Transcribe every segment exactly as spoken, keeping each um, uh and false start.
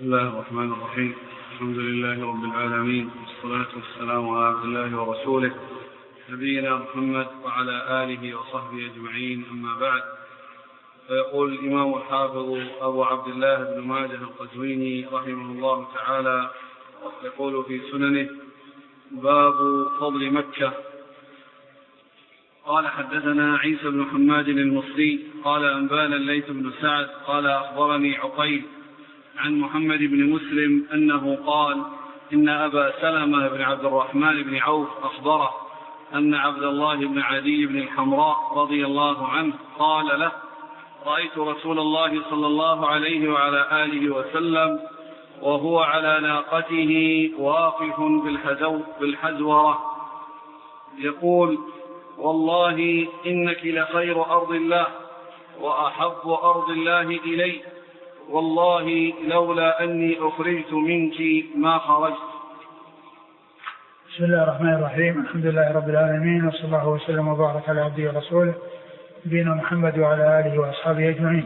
بسم الله الرحمن الرحيم. الحمد لله رب العالمين، والصلاة والسلام على عبد الله ورسوله نبينا محمد وعلى آله وصحبه أجمعين، أما بعد. فيقول الإمام الحافظ أبو عبد الله بن ماجه القزويني رحمه الله تعالى، يقول في سننه: باب فضل مكة. قال: حدثنا عيسى بن حماد المصري قال: أنبانا الليث بن سعد قال: أخبرني عقيل عن محمد بن مسلم أنه قال: إن أبا سلمة بن عبد الرحمن بن عوف أخبره أن عبد الله بن عدي بن الحمراء رضي الله عنه قال له: رأيت رسول الله صلى الله عليه وعلى آله وسلم وهو على ناقته واقف بالحزورة يقول: والله إنك لخير أرض الله وأحب أرض الله إلي، والله لولا أني أخرجت منك ما خرجت. بسم الله الرحمن الرحيم. الحمد لله رب العالمين، وصلى الله وسلم وبارك على عبده ورسوله نبينا محمد وعلى آله وأصحابه أجمعين.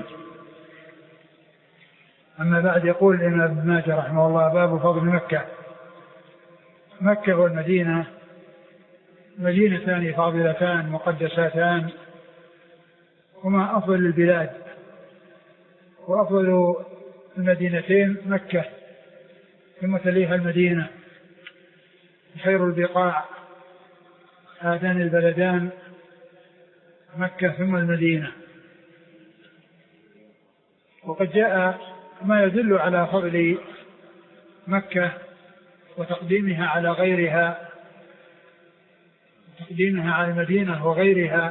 أما بعد، يقول الإمام ابن ماجه رحمه الله: باب فضل مكة. مكة والمدينة مدينتان فاضلتان مقدساتان، هما أفضل البلاد، وأفضل المدينتين مكة، ثم تليها المدينة. خير البقاع هذان البلدان مكة ثم المدينة. وقد جاء ما يدل على فضل مكة وتقديمها على غيرها، تقديمها على المدينة وغيرها،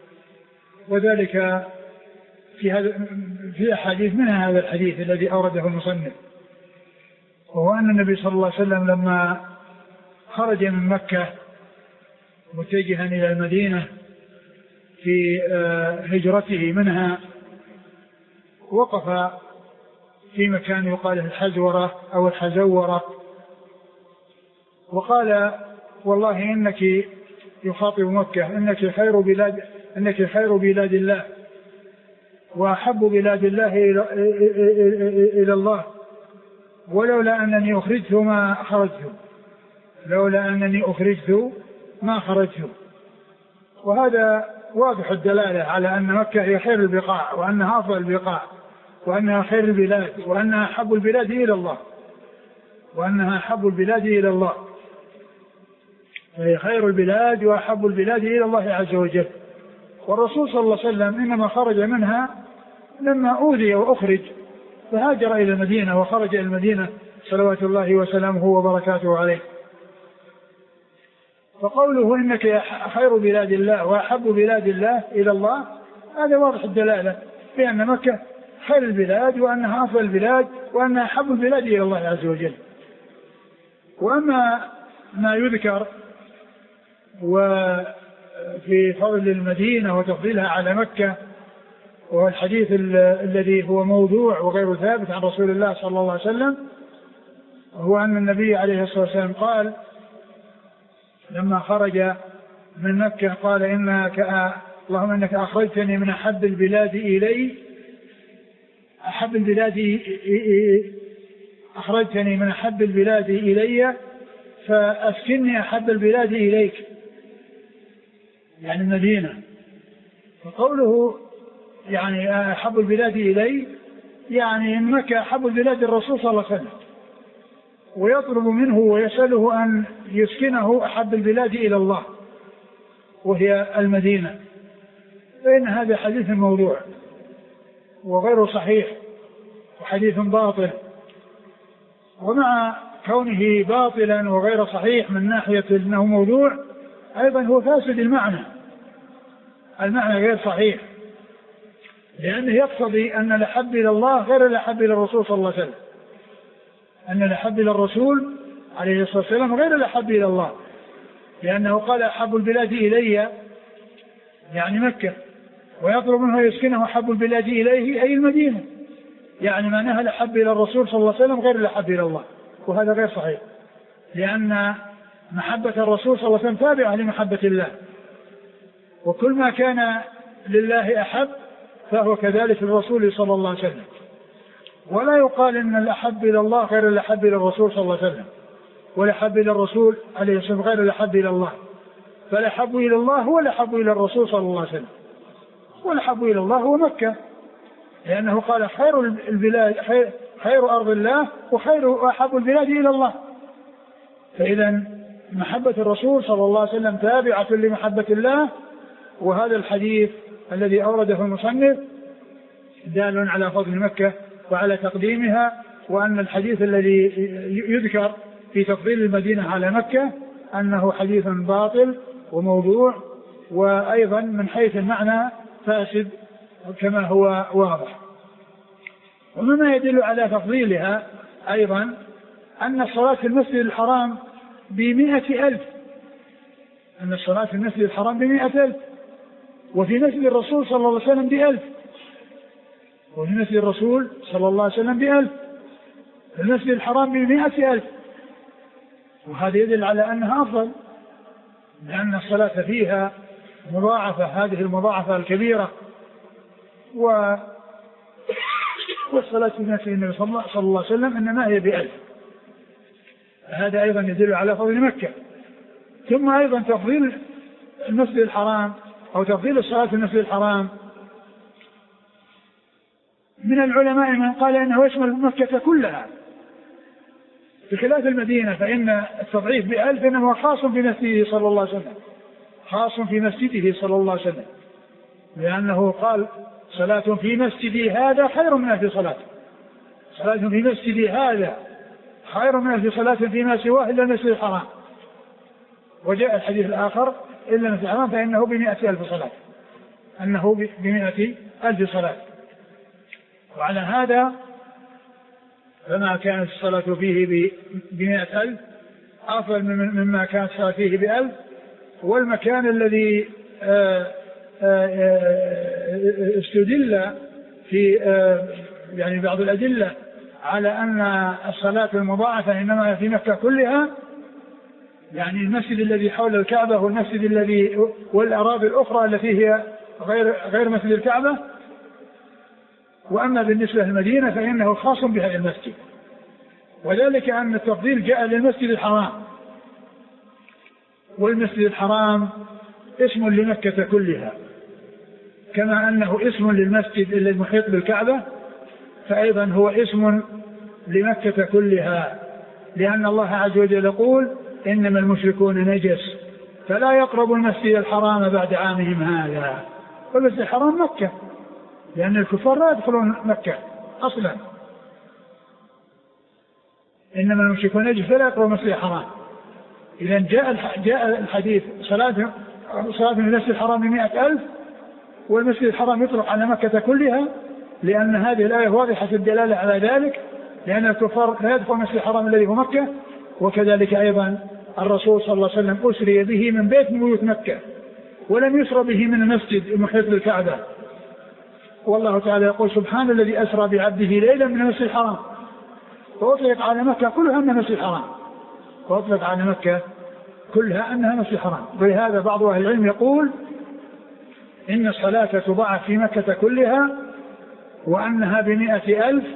وذلك في هذا في أحاديث، منها هذا الحديث الذي أورده المصنف، وهو أن النبي صلى الله عليه وسلم لما خرج من مكة متجها إلى المدينة في هجرته منها، وقف في مكان يقال الحزورة أو الحزورة، وقال: والله إنك، يخاطب مكة، إنك خير بلاد إنك خير بلاد الله وأحب بلاد الله إلى الله، ولولا أنني أخرجت ما خرجت لولا أنني أخرجت ما خرجت. وهذا واضح الدلالة على أن مكة هي خير البقاع، وأنها أفضل البقاع، وأنها خير البلاد، وأنها أحب البلاد إلى الله وأنها أحب البلاد إلى الله هي خير البلاد وأحب البلاد إلى الله عز وجل. والرسول صلى الله عليه وسلم إنما خرج منها لما أوذي وأخرج، فهاجر إلى المدينة وخرج إلى المدينة صلوات الله وسلامه وبركاته عليه. فقوله إنك خير بلاد الله وأحب بلاد الله إلى الله، هذا واضح الدلالة بأن مكة خير البلاد، وأنها أفضل البلاد، وأنها أحب البلاد إلى الله عز وجل. وأما ما يذكر وفي فضل المدينة وتفضيلها على مكة، وهو الحديث الذي هو موضوع وغير ثابت عن رسول الله صلى الله عليه وسلم، هو أن النبي عليه الصلاة والسلام قال لما خرج من مكة، قال: إنك اللهم إنك أخرجتني من أحب البلاد إلي أحب البلاد أخرجتني من أحب البلاد إلي فأسكنني أحب البلاد إليك، يعني المدينة. فقوله يعني أحب البلاد إلي، يعني إن مكة أحب البلاد الرسول صلى الله عليه وسلم، ويطلب منه ويسأله أن يسكنه أحب البلاد إلى الله وهي المدينة. فإن هذا حديث موضوع وغير صحيح وحديث باطل، ومع كونه باطلا وغير صحيح من ناحية أنه موضوع، أيضا هو فاسد المعنى المعنى غير صحيح، لأنه يقتضي أن الأحب إلى الله غير الأحب إلى الرسول صلى الله عليه وسلم، أن الأحب إلى الرسول عليه الصلاة والسلام غير الأحب إلى الله، لأنه قال: أحب البلاد إلي، يعني مكة، ويطلب منه يسكنه أحب البلاد إليه أي المدينة، يعني معناها الأحب إلى الرسول صلى الله عليه وسلم غير الأحب إلى الله، وهذا غير صحيح، لأن محبة الرسول صلى الله عليه وسلم تابعة لمحبة الله، وكل ما كان لله أحب فهو كذلك الرسول صلى الله عليه وسلم. ولا يقال إن الأحب إلى الله غير الأحب إلى الرسول صلى الله عليه وسلم، والأحب إلى الرسول عليه الصلاة والسلام غير الأحب إلى الله، فالأحب إلى الله هو الأحب إلى الرسول صلى الله عليه وسلم، والأحب إلى الله هو مكة، لأنه قال خير البلاد خير, خير أرض الله وخير أحب البلاد إلى الله. فإذا محبة الرسول صلى الله عليه وسلم تابعة لمحبة الله. وهذا الحديث الذي أورده المصنف دال على فضل مكة وعلى تقديمها، وأن الحديث الذي يذكر في تفضيل المدينة على مكة أنه حديث باطل وموضوع، وأيضا من حيث المعنى فاسد كما هو واضح. ومما يدل على تفضيلها أيضا أن الصلاة في المسجد الحرام بمئة ألف، أن الصلاة في المسجد الحرام بمئة ألف، وفي مسجد الرسول صلى الله عليه وسلم بألف، وفي مسجد الرسول صلى الله عليه وسلم بألف، في المسجد الحرام بمئة ألف. وهذا يدل على أنها أفضل، لأن الصلاة فيها مضاعفة، هذه المضاعفة الكبيرة. و والصلاة في مسجد النبي صلى الله عليه وسلم إنما هي بألف. هذا أيضا يدل على فضل مكة. ثم أيضا تفضيل المسجد الحرام أو تفضيل الصلاة في المسجد الحرام، من العلماء من قال إنه يشمل مكة كلها بخلاف المدينة، فإن التضعيف بألف إنه خاص في مسجده صلى الله عليه وسلم، خاص في مسجده صلى الله عليه وسلم، لأنه قال صلاة في مسجدي هذا خير من ألف صلاة، صلاة في مسجدي هذا خير من ألف صلاة فيما سواه إلا المسجد الحرام. وجاء الحديث الآخر إلا المسجد الحرام فإنه بمئة ألف صلاة، أنه بمئة ألف صلاة. وعلى هذا فما كانت الصلاة فيه بمئة ألف أفضل مما كانت الصلاة فيه بألف. والمكان الذي استدل في يعني بعض الأدلة على أن الصلاة المضاعفة إنما في مكة كلها، يعني المسجد الذي حول الكعبة والمسجد الذي والأراضي الأخرى التي هي غير غير مسجد الكعبة. وأما بالنسبة للمدينة فإنه خاص بهذا المسجد، وذلك أن التفضيل جاء للمسجد الحرام، والمسجد الحرام اسم لمكة كلها، كما أنه اسم للمسجد المحيط بالكعبة فأيضا هو اسم لمكة كلها، لأن الله عز وجل يقول إنما المشركون نجس فلا يقربوا المسجد الحرام بعد عامهم هذا. والمسجد الحرام مكة، لأن الكفار لا يدخلون مكة أصلا، إنما المشركون نجس فلا يقربوا المسجد الحرام. إذا جاء جاء الحديث صلاة صلاة من المسجد الحرام بمئة ألف، والمسجد الحرام يطلق على مكة كلها، لأن هذه الآية واضحة الدلالة على ذلك، لأن الكفار لا يدخل المسجد الحرام الذي هو مكة. وكذلك أيضا الرسول صلى الله عليه وسلم أسري به من بيت من بيوت مكة، ولم يسر به من المسجد المحيط بالكعبة. والله تعالى يقول سبحان الذي أسرى بعبده ليلا من المسجد الحرام، فأطلق على مكة كلها أنها مسجد الحرام، وأطلق على مكة كلها أنها مسجد الحرام. ولهذا بعض أهل العلم يقول إن الصلاة تضاعف في مكة كلها وأنها بمئة ألف،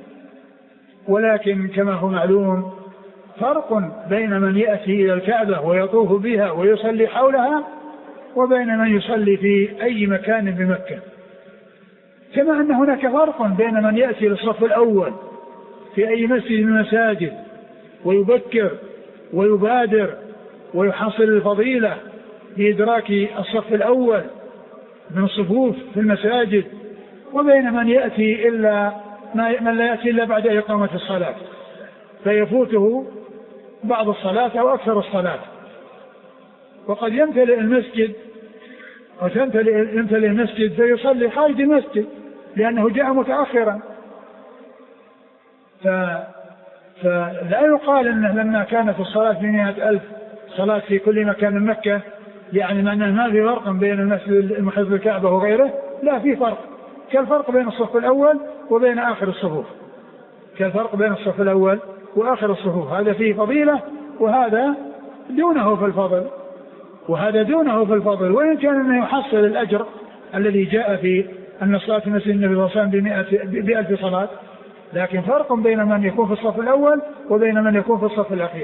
ولكن كما هو معلوم فرق بين من يأتي إلى الكعبة ويطوف بها ويصلي حولها وبين من يصلي في أي مكان بمكة، كما أن هناك فرق بين من يأتي للصف الأول في أي مسجد من المساجد ويبكر ويبادر ويحصل الفضيلة بإدراك الصف الأول من الصفوف في المساجد، وبين من يأتي إلا من لا يأتي إلا بعد إقامة الصلاة فيفوته بعض الصلاة أو أكثر الصلاة. وقد يمتلئ المسجد وتمتلئ المسجد فيصلي خارج المسجد لأنه جاء متأخرا، ف... فلا يقال أنه لما كانت الصلاة بمئة ألف صلاة في كل مكان من مكة يعني معناه ما في فرق بين المسجد المحيط بالكعبة وغيره، لا في فرق، كالفرق بين الصف الأول وبين آخر الصفوف، كالفرق بين الصف الأول وآخر الصفوف، هذا فيه فضيلة وهذا دونه في الفضل وهذا دونه في الفضل. وإن كان أنه يحصل الأجر الذي جاء في أن الصلاة في مسجد النبي صلى الله عليه وسلم بألف صلاة، لكن فرق بين من يكون في الصف الأول وبين من يكون في الصف الأخير.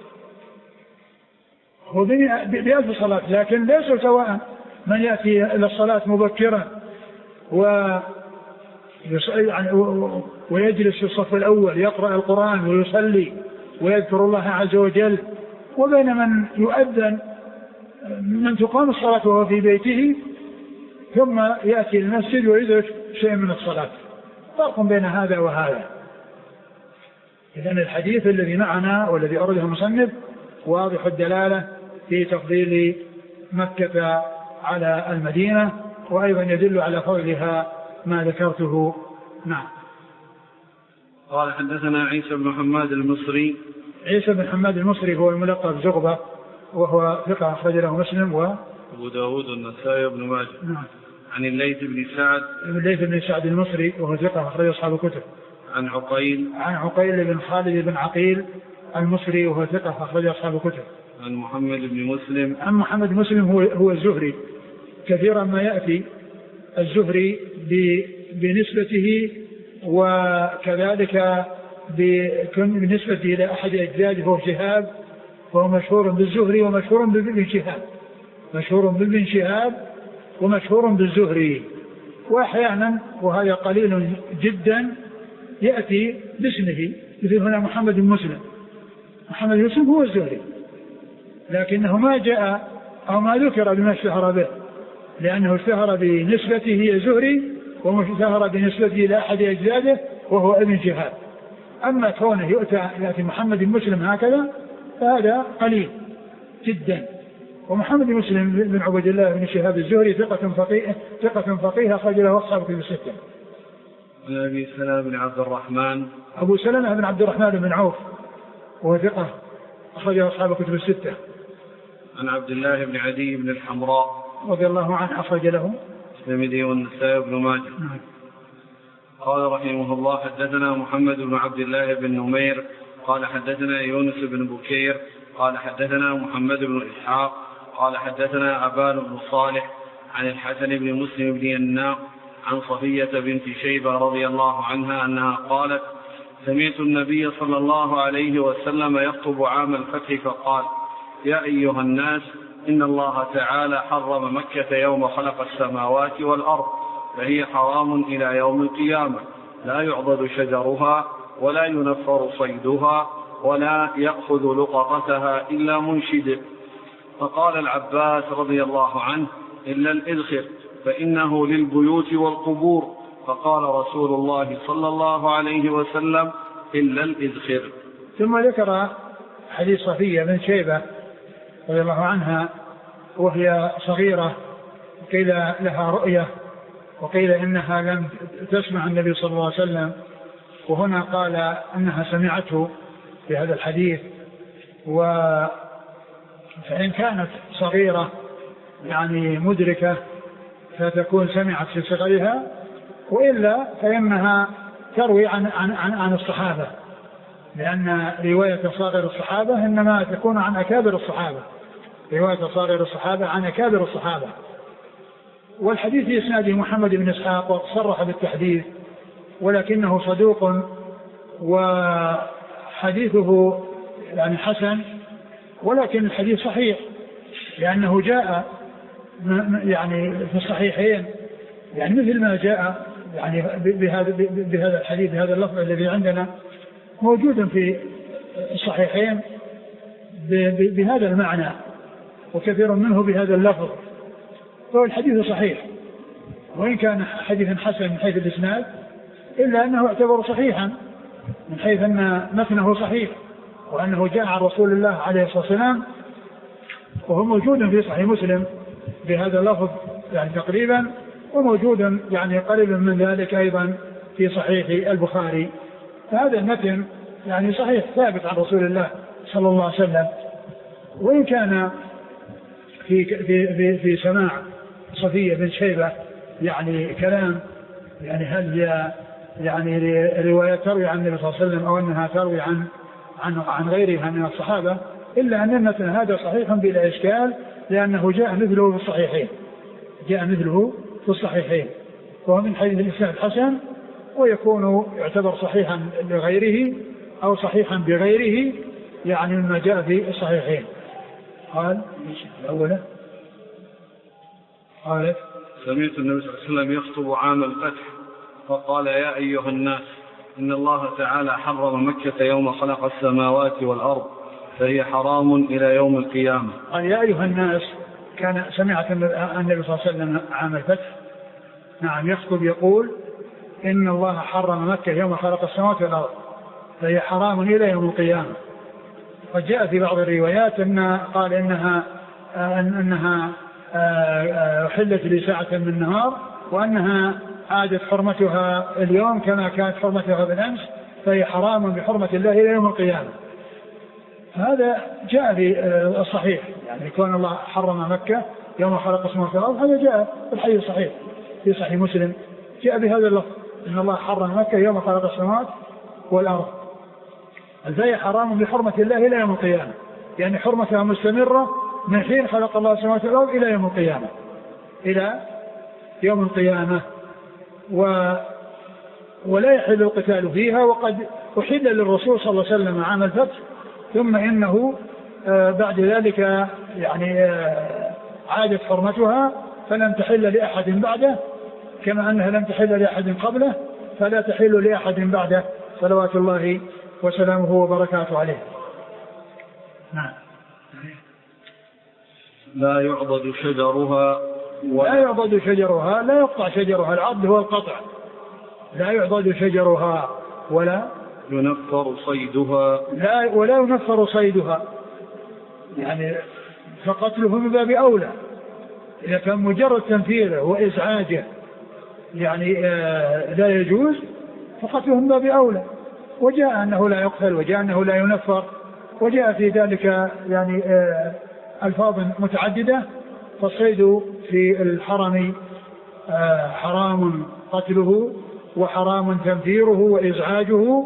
هو بألف صلاة، لكن ليس سواء من يأتي إلى الصلاة مبكرا ويجلس في الصف الأول يقرأ القرآن ويصلي ويذكر الله عز وجل، وبين من يؤذن من تقام الصلاة وهو في بيته ثم يأتي المسجد ويدرك شيء من الصلاة. فرق بين هذا وهذا. إذن الحديث الذي معنا والذي أورده المصنف واضح الدلالة في تفضيل مكة على المدينة، وأيضا يدل على فضلها ما ذكرته. نعم. قال حدثنا عيسى بن حماد المصري. عيسى بن حماد المصري هو الملقب زغبة، وهو ثقة أخرج له مسلم و أبو داود والنسائي وابن ماجه. نعم. عن الليث بن سعد. الليث بن سعد المصري وهو ثقة أخرج أصحاب الكتب. عن عقيل. عن عقيل بن خالد بن عقيل المصري وهو ثقة أخرج أصحاب الكتب. عن محمد بن مسلم. عن محمد بن مسلم هو هو الزهري. كثيرا ما يأتي الزهري بنسبته وكذلك بالنسبة إلى أحد أجداده هو شهاب، وهو مشهور بالزهري ومشهور بابن شهاب، مشهور بابن شهاب ومشهور بالزهري. وأحيانا وهذا قليل جدا يأتي باسمه، مثل هنا محمد بن مسلم. محمد بن مسلم هو الزهري، لكنه ما جاء أو ما ذكر بما اشتهر به، لأنه اشتهر بنسبته الزهري واشتهر بنسبته إلى أحد أجداده وهو ابن شهاب. أما كونه يؤتى يأتي محمد بن مسلم هكذا فهذا قليل جدا. ومحمد بن مسلم بن عبد الله بن شهاب الزهري ثقة فقيه ثقة فقيه أخرج له أصحاب كتب الستة. عن أبي سلمة بن عبد الرحمن. أبو سلمة بن عبد الرحمن بن عوف وهو ثقة أخرج له أصحاب كتب الستة. عن عبد الله بن عدي بن الحمراء رضي الله عنه أخرج له الترمذي والنسائي بن ماجه. قال رحمه الله حدثنا محمد بن عبد الله بن نمير قال حدثنا يونس بن بكير قال حدثنا محمد بن إسحاق قال حدثنا أبان بن صالح عن الحسن بن مسلم بن يناق عن صفية بنت شيبة رضي الله عنها أنها قالت سمعت النبي صلى الله عليه وسلم يخطب عام الفتح فقال يا أيها الناس إن الله تعالى حرم مكة يوم خلق السماوات والأرض، فهي حرام إلى يوم القيامة، لا يعضد شجرها ولا ينفر صيدها ولا يأخذ لقطتها إلا منشد. فقال العباس رضي الله عنه إلا الإذخر فإنه للبيوت والقبور. فقال رسول الله صلى الله عليه وسلم إلا الإذخر. ثم ذكر حديث صفية بن شيبة رضي الله عنها وهي صغيرة، قيل لها رؤية وقيل إنها لم تسمع النبي صلى الله عليه وسلم، وهنا قال أنها سمعته في هذا الحديث. وفإن كانت صغيرة يعني مدركة فتكون سمعت في صغرها، وإلا فإنها تروي عن, عن, عن, عن الصحابة، لأن رواية صاغر الصحابة إنما تكون عن أكابر الصحابة، رواية صاغر الصحابة عن أكابر الصحابة. والحديث في إسناده محمد بن إسحاق وصرح بالتحديث، ولكنه صدوق وحديثه يعني حسن، ولكن الحديث صحيح لأنه جاء يعني في الصحيحين، يعني مثل ما جاء يعني بهذا بهذا الحديث بهذا اللفظ الذي عندنا موجود في الصحيحين بهذا المعنى، وكثير منه بهذا اللفظ، فهو الحديث صحيح، وإن كان حديثا حسن من حيث الإسناد إلا أنه يعتبر صحيحا من حيث أن متنه صحيح، وأنه جاء عن رسول الله عليه الصلاة والسلام، وهو موجود في صحيح مسلم بهذا اللفظ يعني تقريبا، وموجود يعني قريبا من ذلك أيضا في صحيح البخاري. فهذا المتن يعني صحيح ثابت عن رسول الله صلى الله عليه وسلم. وإن كان في في في, في سماع صفية بن شيبة يعني كلام، يعني هل هي يعني رواية تروي عن النبي صلى الله عليه وسلم أو أنها تروي عن عن عن غيرها من الصحابة، إلا أن المتن هذا صحيح بلا إشكال، لأنه جاء مثله في الصحيحين، جاء مثله في الصحيحين، وهو من حديث الإسناد الحسن ويكون يعتبر صحيحا لغيره أو صحيحا بغيره، يعني مما جاء في الصحيحين. قال الأولى قال سمعت النبي صلى الله عليه وسلم يخطب عام الفتح فقال يا أيها الناس إن الله تعالى حرم مكة يوم خلق السماوات والأرض فهي حرام إلى يوم القيامة. قال يا أيها الناس، كان سمعت النبي صلى الله عليه وسلم عام الفتح نعم يخطب يقول إن الله حرم مكة يوم خلق السماوات والأرض فهي حرام إلى يوم القيامة. وجاء في بعض الروايات أن قال إنها أنها أحلت لساعة من النهار وأنها عادت حرمتها اليوم كما كانت حرمتها بالأمس فهي حرام بحرمة الله إلى يوم القيامة. هذا جاء في الصحيح، يعني كون الله حرم مكة يوم خلق السماوات والأرض هذا جاء في الحديث الصحيح في صحيح مسلم، جاء بهذا اللفظ إن الله حرم مكة يوم خلق السماوات والأرض فهي حرام بحرمة الله إلى يوم القيامة، يعني حرمتها مستمرة من حين خلق الله السماوات والأرض إلى يوم القيامة إلى يوم القيامة و ولا يحل القتال فيها. وقد أحل للرسول صلى الله عليه وسلم عام الفتح ثم إنه آه بعد ذلك يعني آه عادت حرمتها فلم تحل لأحد بعده كما أنها لم تحل لأحد قبله فلا تحل لأحد بعده صلوات الله وسلامه وبركاته عليه. نعم. لا يعضد شجرها لا يعضد شجرها، لا يقطع شجرها، العضد هو القطع. لا يعضد شجرها ولا ينفر صيدها، لا ولا ينفر صيدها، يعني فقتله من باب أولى. إذا كان مجرد تنفيره وإزعاجه يعني آه لا يجوز فقتله من باب أولى. وجاء أنه لا يقتل وجاء أنه لا ينفر وجاء في ذلك يعني آه ألفاظ متعددة. فالصيد في الحرم آه حرام قتله وحرام تنفيره وإزعاجه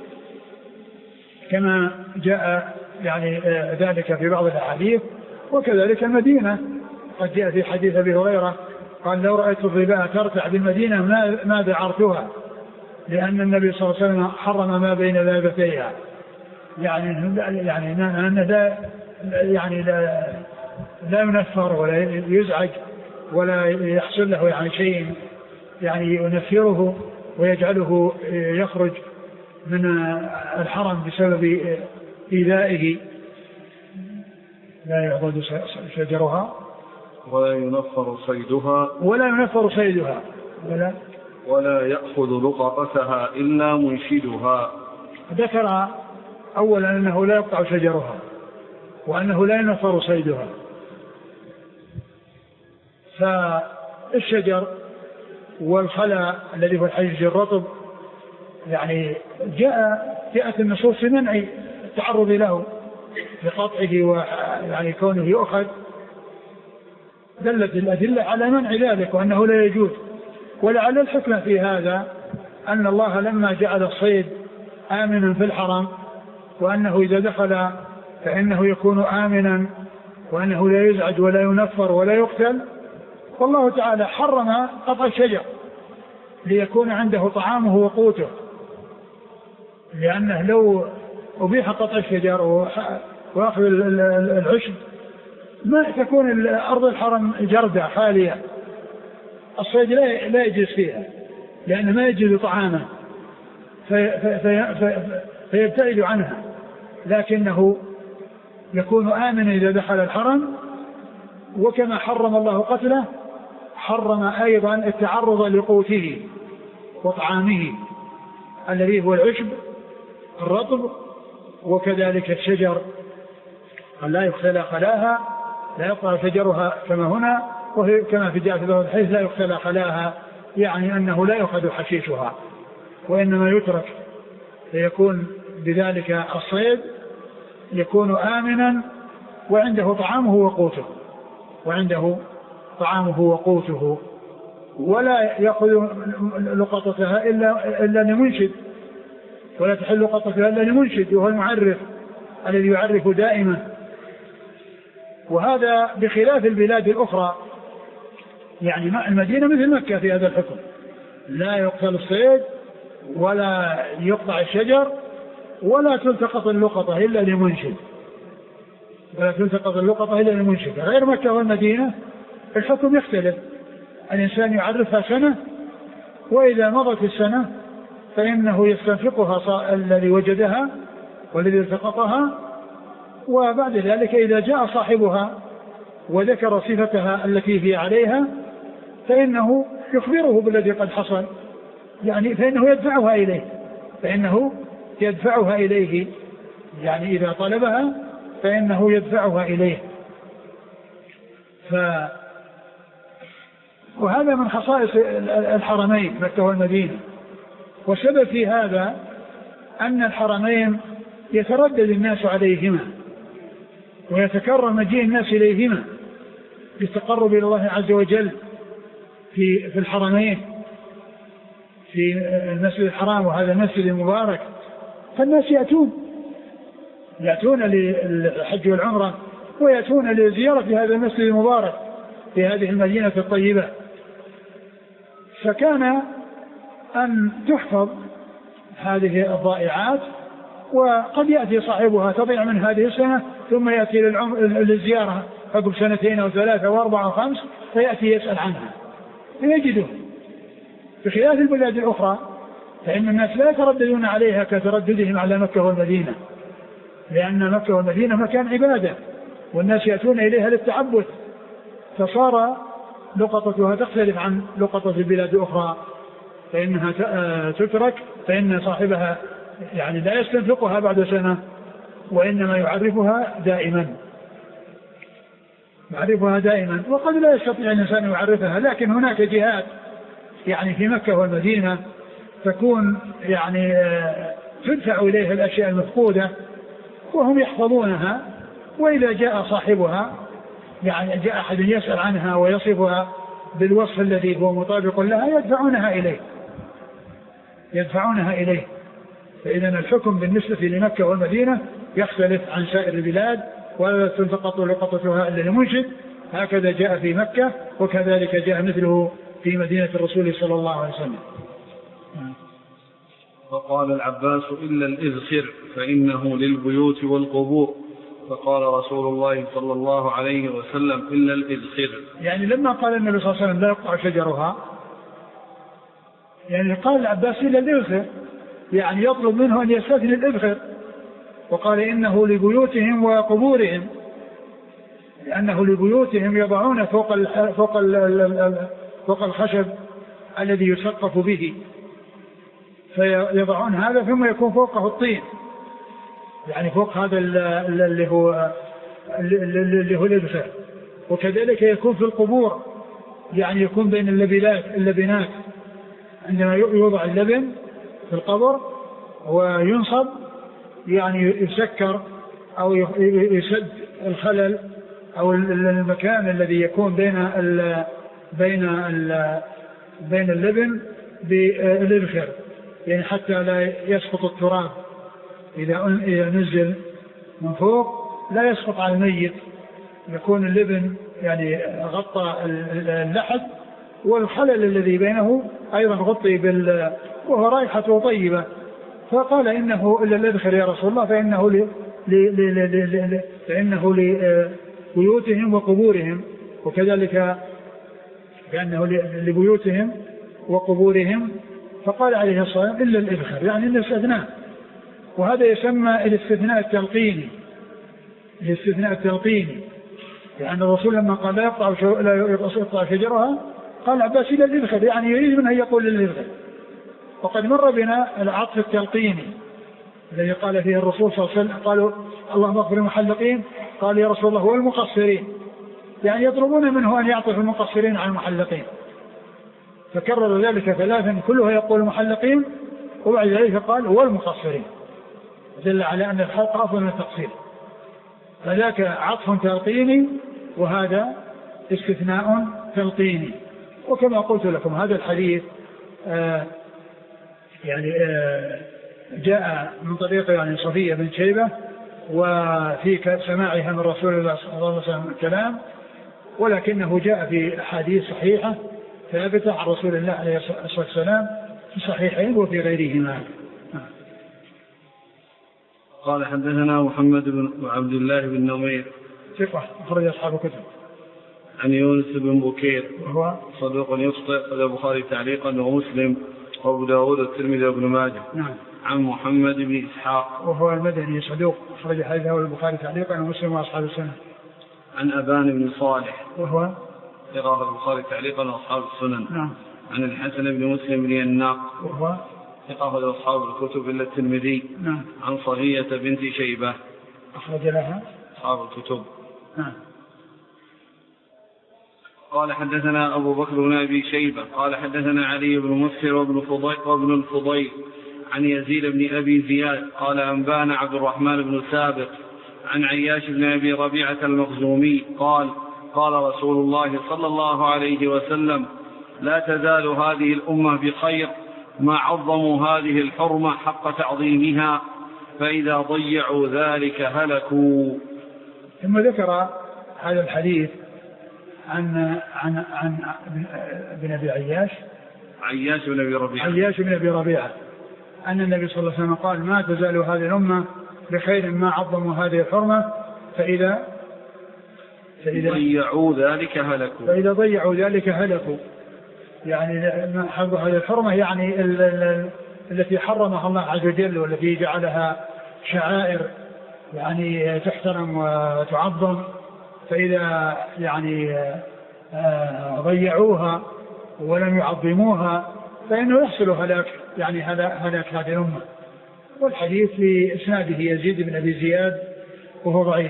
كما جاء يعني آه ذلك في بعض الأحاديث. وكذلك المدينة قد جاء في حديث أبي هريرة قال لو رأيت الظباء ترتع بالمدينة ما ذعرتها لأن النبي صلى الله عليه وسلم حرم ما بين لابتيها، يعني يعني أن لا يعني لا لا ينفر ولا يزعج ولا يحصل له يعني شيء يعني ينفره ويجعله يخرج من الحرم بسبب إيذائه. لا يعضد شجرها ولا ينفر صيدها ولا ينفر صيدها ولا ولا يأخذ لقطتها إلا منشدها. ذكر أولا أنه لا يقطع شجرها وأنه لا ينفر صيدها. فالشجر والخلا الذي هو الحجج الرطب يعني جاء جاءت النصوص في منع التعرض له بقطعه ويعني كونه يؤخذ، دلت الأدلة على منع ذلك وأنه لا يجوز. ولعل الحكمة في هذا أن الله لما جعل الصيد آمنا في الحرم وأنه إذا دخل فإنه يكون آمنا وأنه لا يزعج ولا ينفر ولا يقتل، والله تعالى حرم قطع الشجر ليكون عنده طعامه وقوته، لأنه لو أبيح قطع الشجر وأخذ العشب ما تكون أرض الحرم جردة خالية، الصيد لا لا يجلس فيها لأنه ما يجد طعامه في في في فيبتعد عنها، لكنه يكون آمنا إذا دخل الحرم. وكما حرم الله قتله حرم أيضا التعرض لقوته وطعامه الذي هو العشب الرطب وكذلك الشجر لا يختلى خلاها، لا يقطع شجرها كما هنا، وهي كما في جاء في بعض الحديث لا يختلى خلاها، يعني أنه لا يؤخذ حشيشها وإنما يترك، فيكون بذلك الصيد يكون آمنا وعنده طعامه وقوته وعنده طعامه وقوته ولا يأخذ لقطتها إلا إلا لمنشد، ولا تحل لقطتها إلا لمنشد وهو المعرف الذي يعرف دائما. وهذا بخلاف البلاد الأخرى، يعني المدينة مثل مكة في هذا الحكم، لا يقتل الصيد ولا يقطع الشجر ولا تلتقط اللقطة إلا لمنشد ولا تلتقط اللقطة إلا لمنشد. غير مكة والمدينة الحكم يختلف، الإنسان يعرفها سنة، وإذا مضت السنة فإنه يستنفقها الذي وجدها والذي التقطها، وبعد ذلك إذا جاء صاحبها وذكر صفتها التي هي عليها فإنه يخبره بالذي قد حصل، يعني فإنه يدفعها إليه فإنه يدفعها إليه يعني إذا طلبها فإنه يدفعها إليه. ف وهذا من خصائص الحرمين مكة والمدينة. والسبب في هذا أن الحرمين يتردد الناس عليهما ويتكرر مجيء الناس إليهما بالتقرب إلى الله عز وجل في في الحرمين، في المسجد الحرام وهذا المسجد المبارك، فالناس يأتون يأتون للحج والعمرة ويأتون لزيارة هذا المسجد المبارك في هذه المدينة الطيبة. فكان أن تحفظ هذه الضائعات، وقد يأتي صاحبها تضيع من هذه السنة ثم يأتي للزيارة قبل سنتين أو ثلاثة وأربعة وخمس فيأتي يسأل عنها فيجده. بخلاف البلاد الأخرى فإن الناس لا يترددون عليها كترددهم على مكة والمدينة، لأن مكة والمدينة مكان عبادة والناس يأتون إليها للتعبد، فصار لقطتها تختلف عن لقطة البلاد الأخرى، فإنها تترك فإن صاحبها يعني لا يستنفقها بعد سنة وإنما يعرفها دائما يعرفها دائما وقد لا يستطيع الإنسان يعرفها، لكن هناك جهات يعني في مكة والمدينة تكون يعني تدفع إليها الأشياء المفقودة وهم يحفظونها، وإذا جاء صاحبها يعني جاء أحد يسأل عنها ويصفها بالوصف الذي هو مطابق لها يدفعونها إليه يدفعونها إليه فإذا الحكم بالنسبة لمكة والمدينة يختلف عن سائر البلاد، ولا تلتقط لقطتها إلا لمنشد، هكذا جاء في مكة وكذلك جاء مثله في مدينة الرسول صلى الله عليه وسلم. فقال العباس إلا الإذخر فإنه للبيوت والقبور، فقال رسول الله صلى الله عليه وسلم إلا الإذخر، يعني لما قال النبي صلى الله عليه وسلم لا يقطع شجرها يعني قال العباس إلا الإذخر، يعني يطلب منه أن يستثني الإذخر، وقال إنه لبيوتهم وقبورهم، لأنه لبيوتهم يضعون فوق ال فوق ال فوق الخشب الذي يسقف به، فيضعون هذا ثم يكون فوقه الطين، يعني فوق هذا اللي هو اللي هو الإذخر. وكذلك يكون في القبور، يعني يكون بين اللبنات اللبنات عندما يوضع اللبن في القبر وينصب يعني يسكر أو يسد الخلل أو المكان الذي يكون بين ال بين ال بين اللبن بالإذخر، يعني حتى لا يسقط التراب إذا نزل من فوق لا يسقط على الميت، يكون اللبن يعني غطى اللحد والخلل الذي بينه أيضا غطي بال وهو رائحته طيبة. فقال إنه إلا الإذخر يا رسول الله فإنه ل... ل... ل... ل... ل... فإنه لبيوتهم وقبورهم، وكذلك فإنه لبيوتهم وقبورهم. فقال عليه الصلاة والسلام إلا الإذخر، يعني الاستثناء، وهذا يسمى الاستثناء التلقيني الاستثناء التلقيني لأن الرسول لما قال لا يقطع لا يقطع شجرها قال عباس إلا الإذخر، يعني يريد منه يقول الإذخر. وقد مر بنا العطف التلقيني الذي قال فيه الرسول صلى الله عليه وسلم قالوا اللهم اغفر المحلقين، قال يا رسول الله والمقصرين، يعني يطلبون منه أن يعطف المقصرين عن المحلقين، فكرر ذلك ثلاثا كلها يقول المحلقين، وبعد ذلك قال والمقصرين، دل على أن الحلق أفضل من التقصير. فذاك عطف تلقيني وهذا استثناء تلقيني. وكما قلت لكم هذا الحديث آه يعني آه جاء من طريق يعني صفية بن شيبة وفي سماعها من رسول الله صلى الله عليه وسلم الكلام، ولكنه جاء في أحاديث صحيحة ثابتة عن رسول الله عليه الصلاة والسلام في الصحيحين وفي غيرهما. قال حدثنا محمد بن عبد الله بن نمير ثقة أخرج أصحاب الكتب. عن يونس بن بكير وهو صدوق يخطئ، البخاري تعليقا ومسلم وابو داود والترمذي وابن ماجه. نعم. عن محمد بن إسحاق وهو المدني صدوق أخرج حديثه البخاري تعليقا ومسلم وأصحاب السنة. عن أبان بن صالح وهو ثقة البخاري تعليقا وأصحاب السنن. نعم. عن الحسن بن مسلم بن يناق وهو ثقة أصحاب الكتب إلا الترمذي. نعم. عن صهية بنت شيبة أخرج لها أصحاب الكتب. نعم. قال حدثنا أبو بكر بن أبي شيبة قال حدثنا علي بن مسهر وابن الفضيل, وابن الفضيل عن يزيد بن أبي زياد قال أنبانا عبد الرحمن بن سابق عن عياش بن أبي ربيعة المخزومي قال قال رسول الله صلى الله عليه وسلم لا تزال هذه الأمة بخير ما عظموا هذه الحرمة حق تعظيمها فإذا ضيعوا ذلك هلكوا. ثم ذكر هذا الحديث عن عن عن ابن أبي عياش عياش بن أبي ربيعة عياش بن أبي ربيعة أن النبي صلى الله عليه وسلم قال ما تزال هذه الأمة بخير ما عظموا هذه الحرمة فإذا فإذا ضيعوا ذلك هلكوا فإذا ضيعوا ذلك هلكوا. يعني حظ هذه الحرمة يعني ال ال التي حرمها الله عز وجل والتي جعلها شعائر يعني تحترم وتعظم، فإذا يعني ضيعوها ولم يعظموها فإنه يحصل هلاك يعني هلاك هذه الأمة. والحديث في إسناده يزيد بن أبي زياد وهو ضعيف.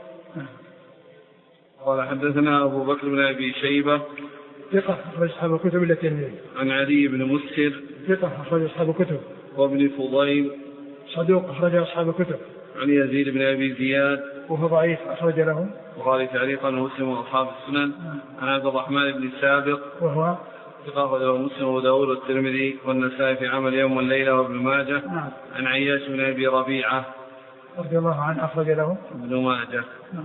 قال حدثنا أبو بكر بن أبي شيبة ثقة أخرج أصحاب الكتب إلا الترمذي. عن علي بن مسهر ثقة أخرج أصحاب الكتب. وابن فضيل صدوق أخرج أصحاب الكتب. عن يزيد بن أبي زياد وهو ضعيف أخرج له البخاري تعليقا ومسلم وأصحاب السنن. عن عبد الرحمن بن سابق وهو ثقة أخرج له مسلم وداود والترمذي والنسائي في عمل يوم والليلة وابن ماجه. نعم. عن عياش بن أبي ربيعة رضي الله عنه أخرج له ابن ماجه. نعم.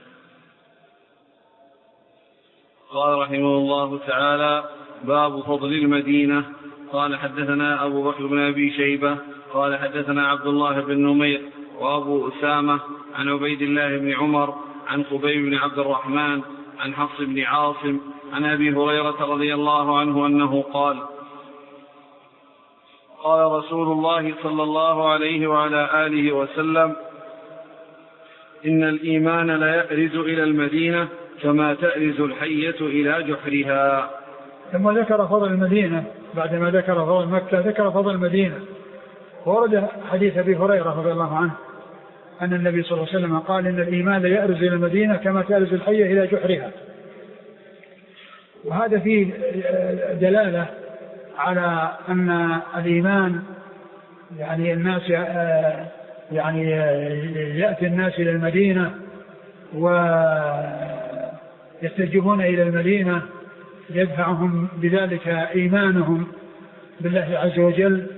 قال رحمه الله تعالى باب فضل المدينة. قال حدثنا أبو بكر بن أبي شيبة قال حدثنا عبد الله بن نمير وأبو أسامة عن عبيد الله بن عمر عن خبيب بن عبد الرحمن عن حفص بن عاصم عن أبي هريرة رضي الله عنه أنه قال قال رسول الله صلى الله عليه وعلى آله وسلم إن الإيمان لا يأرز إلى المدينة كما تأرز الحية إلى جحرها. ثم ذكر فضل المدينة بعدما ذكر فضل مكة ذكر فضل المدينة. ورد حديث أبي هريرة رضي الله عنه أن النبي صلى الله عليه وسلم قال إن الإيمان لا يأرز إلى المدينة كما تأرز الحية إلى جحرها. وهذا فيه دلالة على أن الإيمان يعني الناس يعني يأتي الناس إلى المدينة ويتجهون إلى المدينة يدفعهم بذلك إيمانهم بالله عز وجل،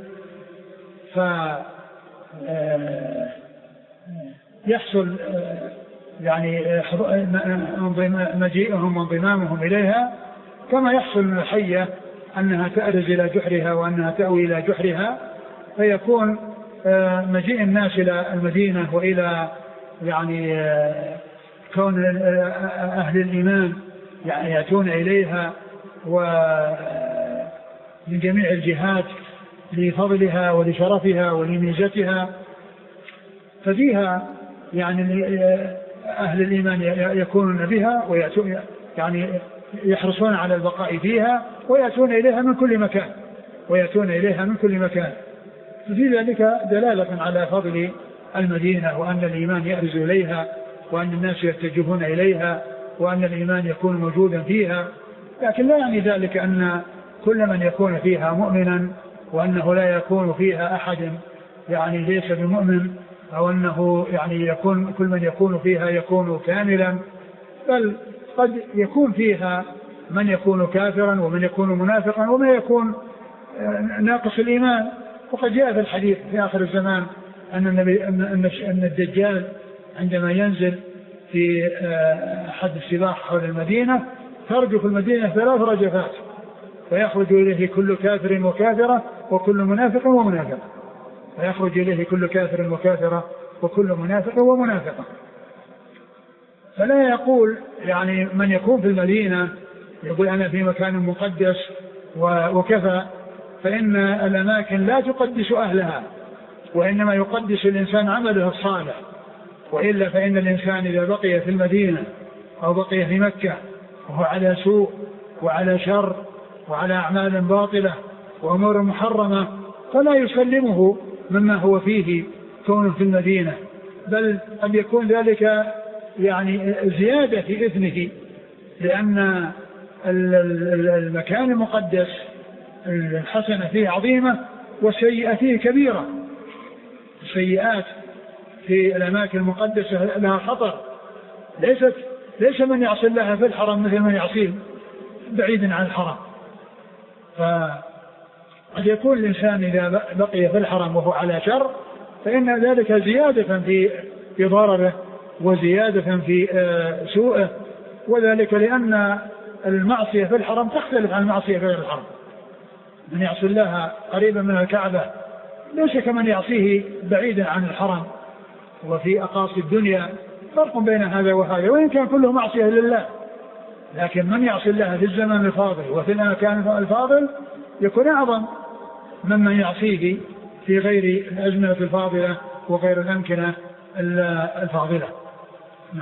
فيحصل يعني مجيئهم وانضمامهم إليها كما يحصل من الحية أنها تأرز إلى جحرها وأنها تأوي إلى جحرها، فيكون مجيء الناس إلى المدينة وإلى يعني كون أهل الإيمان يعني يأتون إليها ومن جميع الجهات لفضلها ولشرفها ولميزتها، ففيها يعني أهل الإيمان يكونون بها ويأتون يعني يحرصون على البقاء فيها ويأتون إليها من كل مكان ويأتون إليها من كل مكان. ففي ذلك دلالة على فضل المدينة وأن الإيمان يأرز إليها وأن الناس يتجهون إليها وأن الإيمان يكون موجودا فيها، لكن لا يعني ذلك أن كل من يكون فيها مؤمنا وأنه لا يكون فيها أحد يعني ليس بمؤمن، أو أنه يعني يكون كل من يكون فيها يكون كاملا، بل قد يكون فيها من يكون كافرا ومن يكون منافقا ومن يكون ناقص الإيمان. وقد جاء في الحديث في آخر الزمان أن النبي أن أن الدجال عندما ينزل في أحد السباح حول المدينة ترجف المدينة ثلاث رجفات فيخرج إليه كل كافر وكافرة وكل منافق ومنافق، فيخرج إليه كل كافر وكافرة وكل منافق ومنافقة. فلا يقول يعني من يكون في المدينة يقول أنا في مكان مقدس وكفى، فإن الأماكن لا تقدس أهلها، وإنما يقدس الإنسان عمله الصالح. وإلا فإن الإنسان إذا بقي في المدينة أو بقي في مكة وهو على سوء وعلى شر وعلى أعمال باطلة وأمور محرمة فلا يسلمه مما هو فيه كونه في المدينة، بل قد يكون ذلك يعني زيادة في إثمه، لأن المكان المقدس الحسنة فيه عظيمة والسيئة فيه كبيرة. السيئات في الأماكن المقدسة لها خطر، ليست ليس من يعصي الله في الحرم مثل من يعصيه بعيدا عن الحرم. فقد يكون الإنسان إذا بقي في الحرم وهو على شر فإن ذلك زيادة في في ضرره وزيادة في سوءه، وذلك لأن المعصية في الحرم تختلف عن المعصية في غير الحرم. من يعصي الله قريبا من الكعبة ليس كمن يعصيه بعيدا عن الحرم وفي أقاصي الدنيا، فرق بين هذا وهذا، وإن كان كله معصية لله، لكن من يعصي الله في الزمن الفاضل وفي المكان الفاضل يكون أعظم ممن يعصيه في غير الأزمنة الفاضلة وغير الأمكنة الفاضلة. نعم.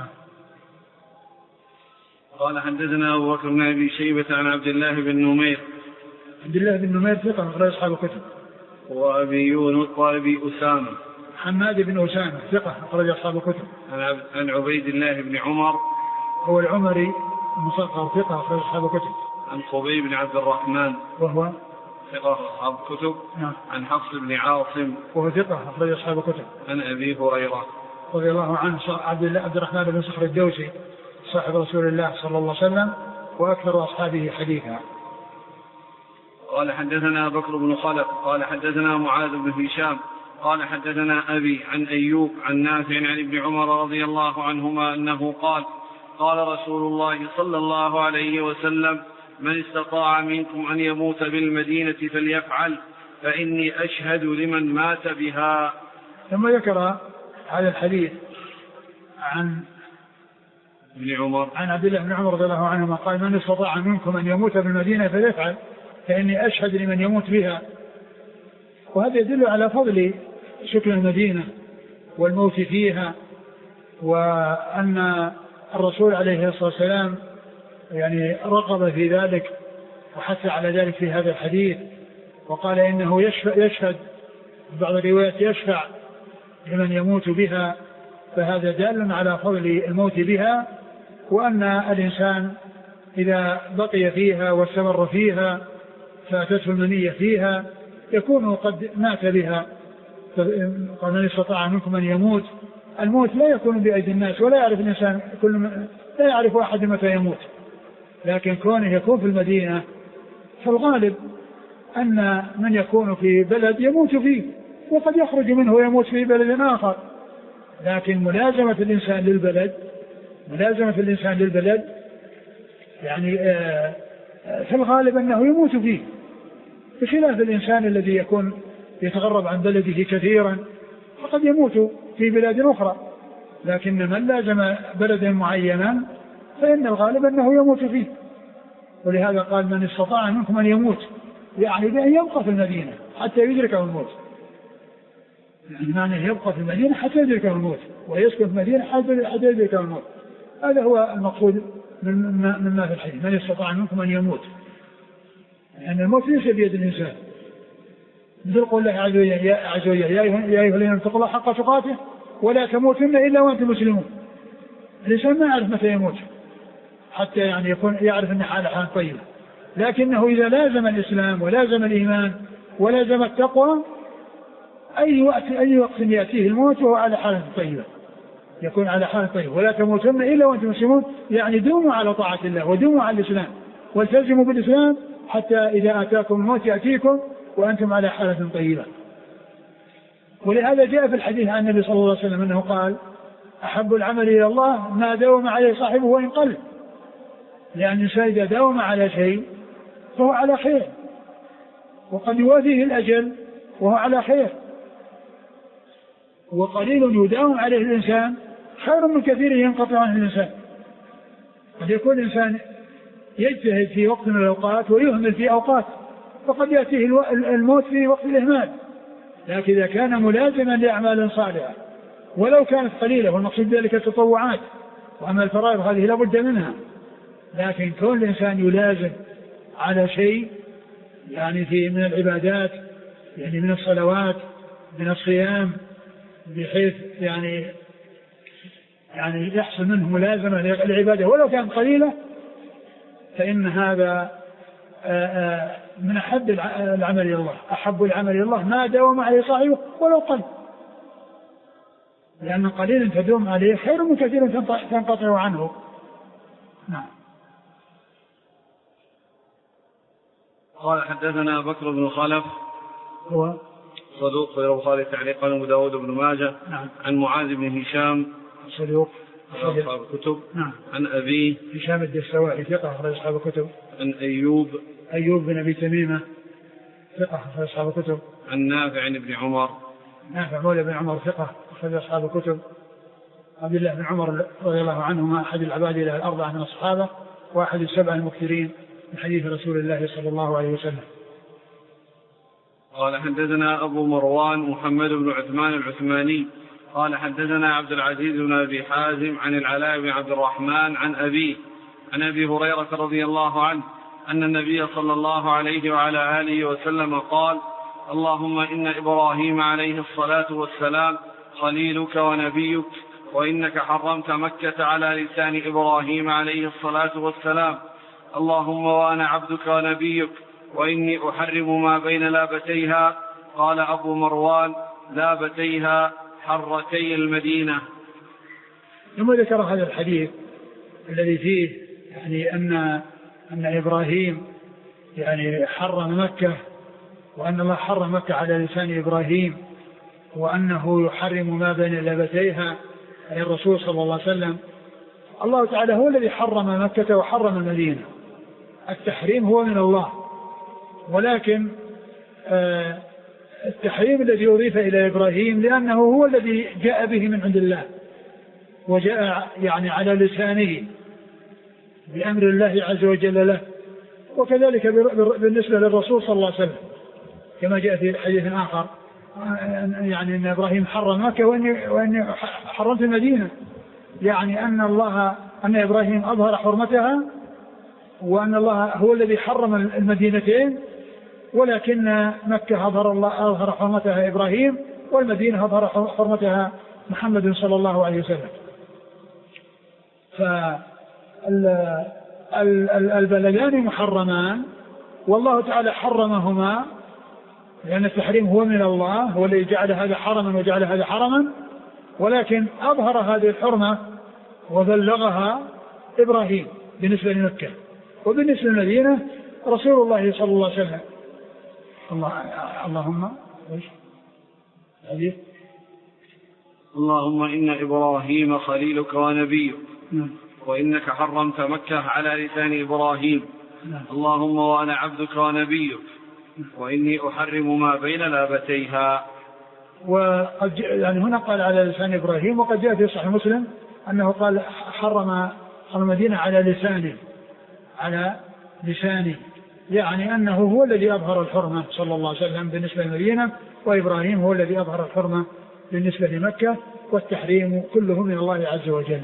قال حدثنا أبو بكر بن أبي شيبة عن عبد الله بن نمير. عبد الله بن نمير ثقة أخرج أصحاب الكتب. وأبي يونس وأبي أسامة. حماد بن أسامة ثقة أخرج أصحاب الكتب. عن عبيد الله بن عمر هو العمري المصغر ثقة أخرج أصحاب الكتب. عن خبيب بن عبد الرحمن وهو ثقة أصحاب الكتب. نعم. عن حفص بن عاصم وهو ثقة أخرج أصحاب الكتب. عن أبي هريرة رضي الله عنه عبد الله عبد الرحمن بن صخر الدوسي صاحب رسول الله صلى الله عليه وسلم وأكثر أصحابه حديثا. قال حدثنا بكر بن خلف قال حدثنا معاذ بن هشام قال حدثنا أبي عن أيوب عن نافع عن ابن عمر رضي الله عنهما أنه قال قال رسول الله صلى الله عليه وسلم من استطاع منكم أن يموت بالمدينة فليفعل فإني أشهد لمن مات بها. ثم ذكر هذا الحديث عن ابن عمر عن عبد الله بن عمر رضي الله عنهما قال من استطاع منكم أن يموت بالمدينة فليفعل فإني أشهد لمن يموت بها. وهذا يدل على فضل سكن المدينة والموت فيها، وأن الرسول عليه الصلاة والسلام يعني رغب في ذلك وحث على ذلك في هذا الحديث، وقال إنه يشهد بعض الروايات يشفع لمن يموت بها، فهذا دال على فضل الموت بها، وأن الإنسان إذا بقي فيها واستمر فيها فاتته المنية فيها يكون قد مات بها. قال من استطاع منكم أن يموت، الموت لا يكون بأيدي الناس ولا يعرف الإنسان كل م... لا يعرف أحد متى يموت، لكن كونه يكون في المدينة فالغالب أن من يكون في بلد يموت فيه وقد يخرج منه ويموت في بلد آخر، لكن ملازمة الإنسان للبلد ملازمة الإنسان للبلد يعني آه في الغالب أنه يموت فيه، بخلاف الإنسان الذي يكون يتغرب عن بلده كثيرا فقد يموت في بلاد أخرى، لكن من لازم بلدا معينا فإن الغالب أنه يموت فيه. ولهذا قال من استطاع منكم أن يموت، يعني بأن يبقى في المدينة حتى يدركه الموت، يعني يبقى في المدينة حتى يدركه الموت ويسكن في المدينة حتى يدركه الموت. هذا هو المقصود مما في الحديث من استطاع منكم أن يموت، لأن يعني الموت ليس بيد الإنسان، مثل قول الله عز وجل يا أيها الذين اتقوا الله حق تقاته ولا تموتن إلا وأنتم مسلمون. الإنسان ما يعرف متى يموت حتى يعني يكون يعرف أن حاله حال طيبة، لكنه إذا لازم الإسلام ولازم الإيمان ولازم التقوى أي وقت أي وقت يأتيه الموت وهو على حالة طيبة يكون على حالة طيبة. ولا تموتن إلا وأنتم مسلمون، يعني دوموا على طاعة الله ودوموا على الإسلام والتزموا بالإسلام حتى إذا آتاكم الموت يأتيكم وأنتم على حالة طيبة. ولهذا جاء في الحديث عن النبي صلى الله عليه وسلم أنه قال أحب العمل إلى الله ما داوم عليه صاحبه وإن قل، لأن الإنسان إذا داوم على شيء فهو على خير، وقد يوافيه الأجل وهو على خير، وقليل يداوم عليه الإنسان خير من كثير ينقطع عنه الإنسان. قد يكون الإنسان يجتهد في وقت من الأوقات ويهمل في أوقات، فقد يأتيه الموت في وقت الإهمال، لكن إذا كان ملازما لأعمال صالحة ولو كانت قليلة، والمقصود ذلك التطوعات، وأما الفرائض هذه لا بد منها، لكن كون الإنسان يلازم على شيء يعني في من العبادات، يعني من الصلوات، من الصيام، بحيث يعني يعني يحصل منه ملازمة للعبادة ولو كانت قليلة، فإن هذا من أحب العمل إلى الله، أحب العمل إلى الله ما داوم عليه صاحبه ولو قل، لأن قليل تدوم عليه خير من كثير تنقطع عنه. نعم. قال حدثنا بكر بن خلف هو صدوق في البخاري تعليقا وأبو داود بن ماجه. نعم. عن معاذ بن هشام صدوق أصحاب الكتب. نعم. عن أبيه هشام الدستوائي ثقة أخرج أصحاب الكتب. عن أيوب أيوب بن أبي تميمة ثقة أخرج أصحاب الكتب. عن نافع بن عمر نافع مولى بن عمر ثقة أخرج أصحاب الكتب. عبد الله بن عمر رضي الله عنهما أحد العباد إلى الأربعة من الصحابة وأحد السبع المكثرين من حديث رسول الله صلى الله عليه وسلم. قال حدثنا أبو مروان محمد بن عثمان العثماني قال حدثنا عبد العزيز بن أبي حازم عن العلاء بن عبد الرحمن عن أبيه عن أبي هريرة رضي الله عنه أن النبي صلى الله عليه وعلى آله وسلم قال: اللهم إن إبراهيم عليه الصلاة والسلام خليلك ونبيك، وإنك حرمت مكة على لسان إبراهيم عليه الصلاة والسلام. اللهم وأنا عبدك ونبيك، وإني أحرم ما بين لابتيها. قال أبو مروان: لابتيها حرتي المدينة. ثم ذكر هذا الحديث الذي فيه يعني أن أن إبراهيم يعني حرم مكة، وأن الله حرم مكة على لسان إبراهيم، وأنه يحرم ما بين لابتيها أي الرسول صلى الله عليه وسلم. الله تعالى هو الذي حرم مكة وحرم المدينة، التحريم هو من الله، ولكن آه التحريم الذي أضيف إلى إبراهيم لأنه هو الذي جاء به من عند الله، وجاء يعني على لسانه بأمر الله عز وجل له. وكذلك بالنسبة للرسول صلى الله عليه وسلم كما جاء في حديث آخر يعني أن إبراهيم حرم مكة وأني, وأني حرمت المدينة، يعني أن الله أن إبراهيم أظهر حرمتها، وأن الله هو الذي حرم المدينتين، ولكن مكة أظهر الله أظهر حرمتها إبراهيم، والمدينة أظهر حرمتها محمد صلى الله عليه وسلم. فالبلدان محرمان والله تعالى حرمهما، لأن التحريم هو من الله، هو الذي جعل هذا حرما وجعل هذا حرما، ولكن أظهر هذه الحرمة وبلغها إبراهيم بالنسبة لمكة، وبالنسبة للمدينة رسول الله صلى الله عليه وسلم. الله اللهم اللهم إن إبراهيم خليلك ونبيك، نعم. وإنك حرمت مكة على لسان إبراهيم، نعم. اللهم وأنا عبدك ونبيك، وإني أحرم ما بين لابتيها. وقد يعني هنا قال على لسان إبراهيم، وقد جاء في صحيح مسلم أنه قال حرم المدينة على لسانه على لسانه، يعني أنه هو الذي أظهر الحرمة صلى الله عليه وسلم بالنسبة للمدينة، وإبراهيم هو الذي أظهر الحرمة بالنسبة لمكة، والتحريم كله من الله عز وجل.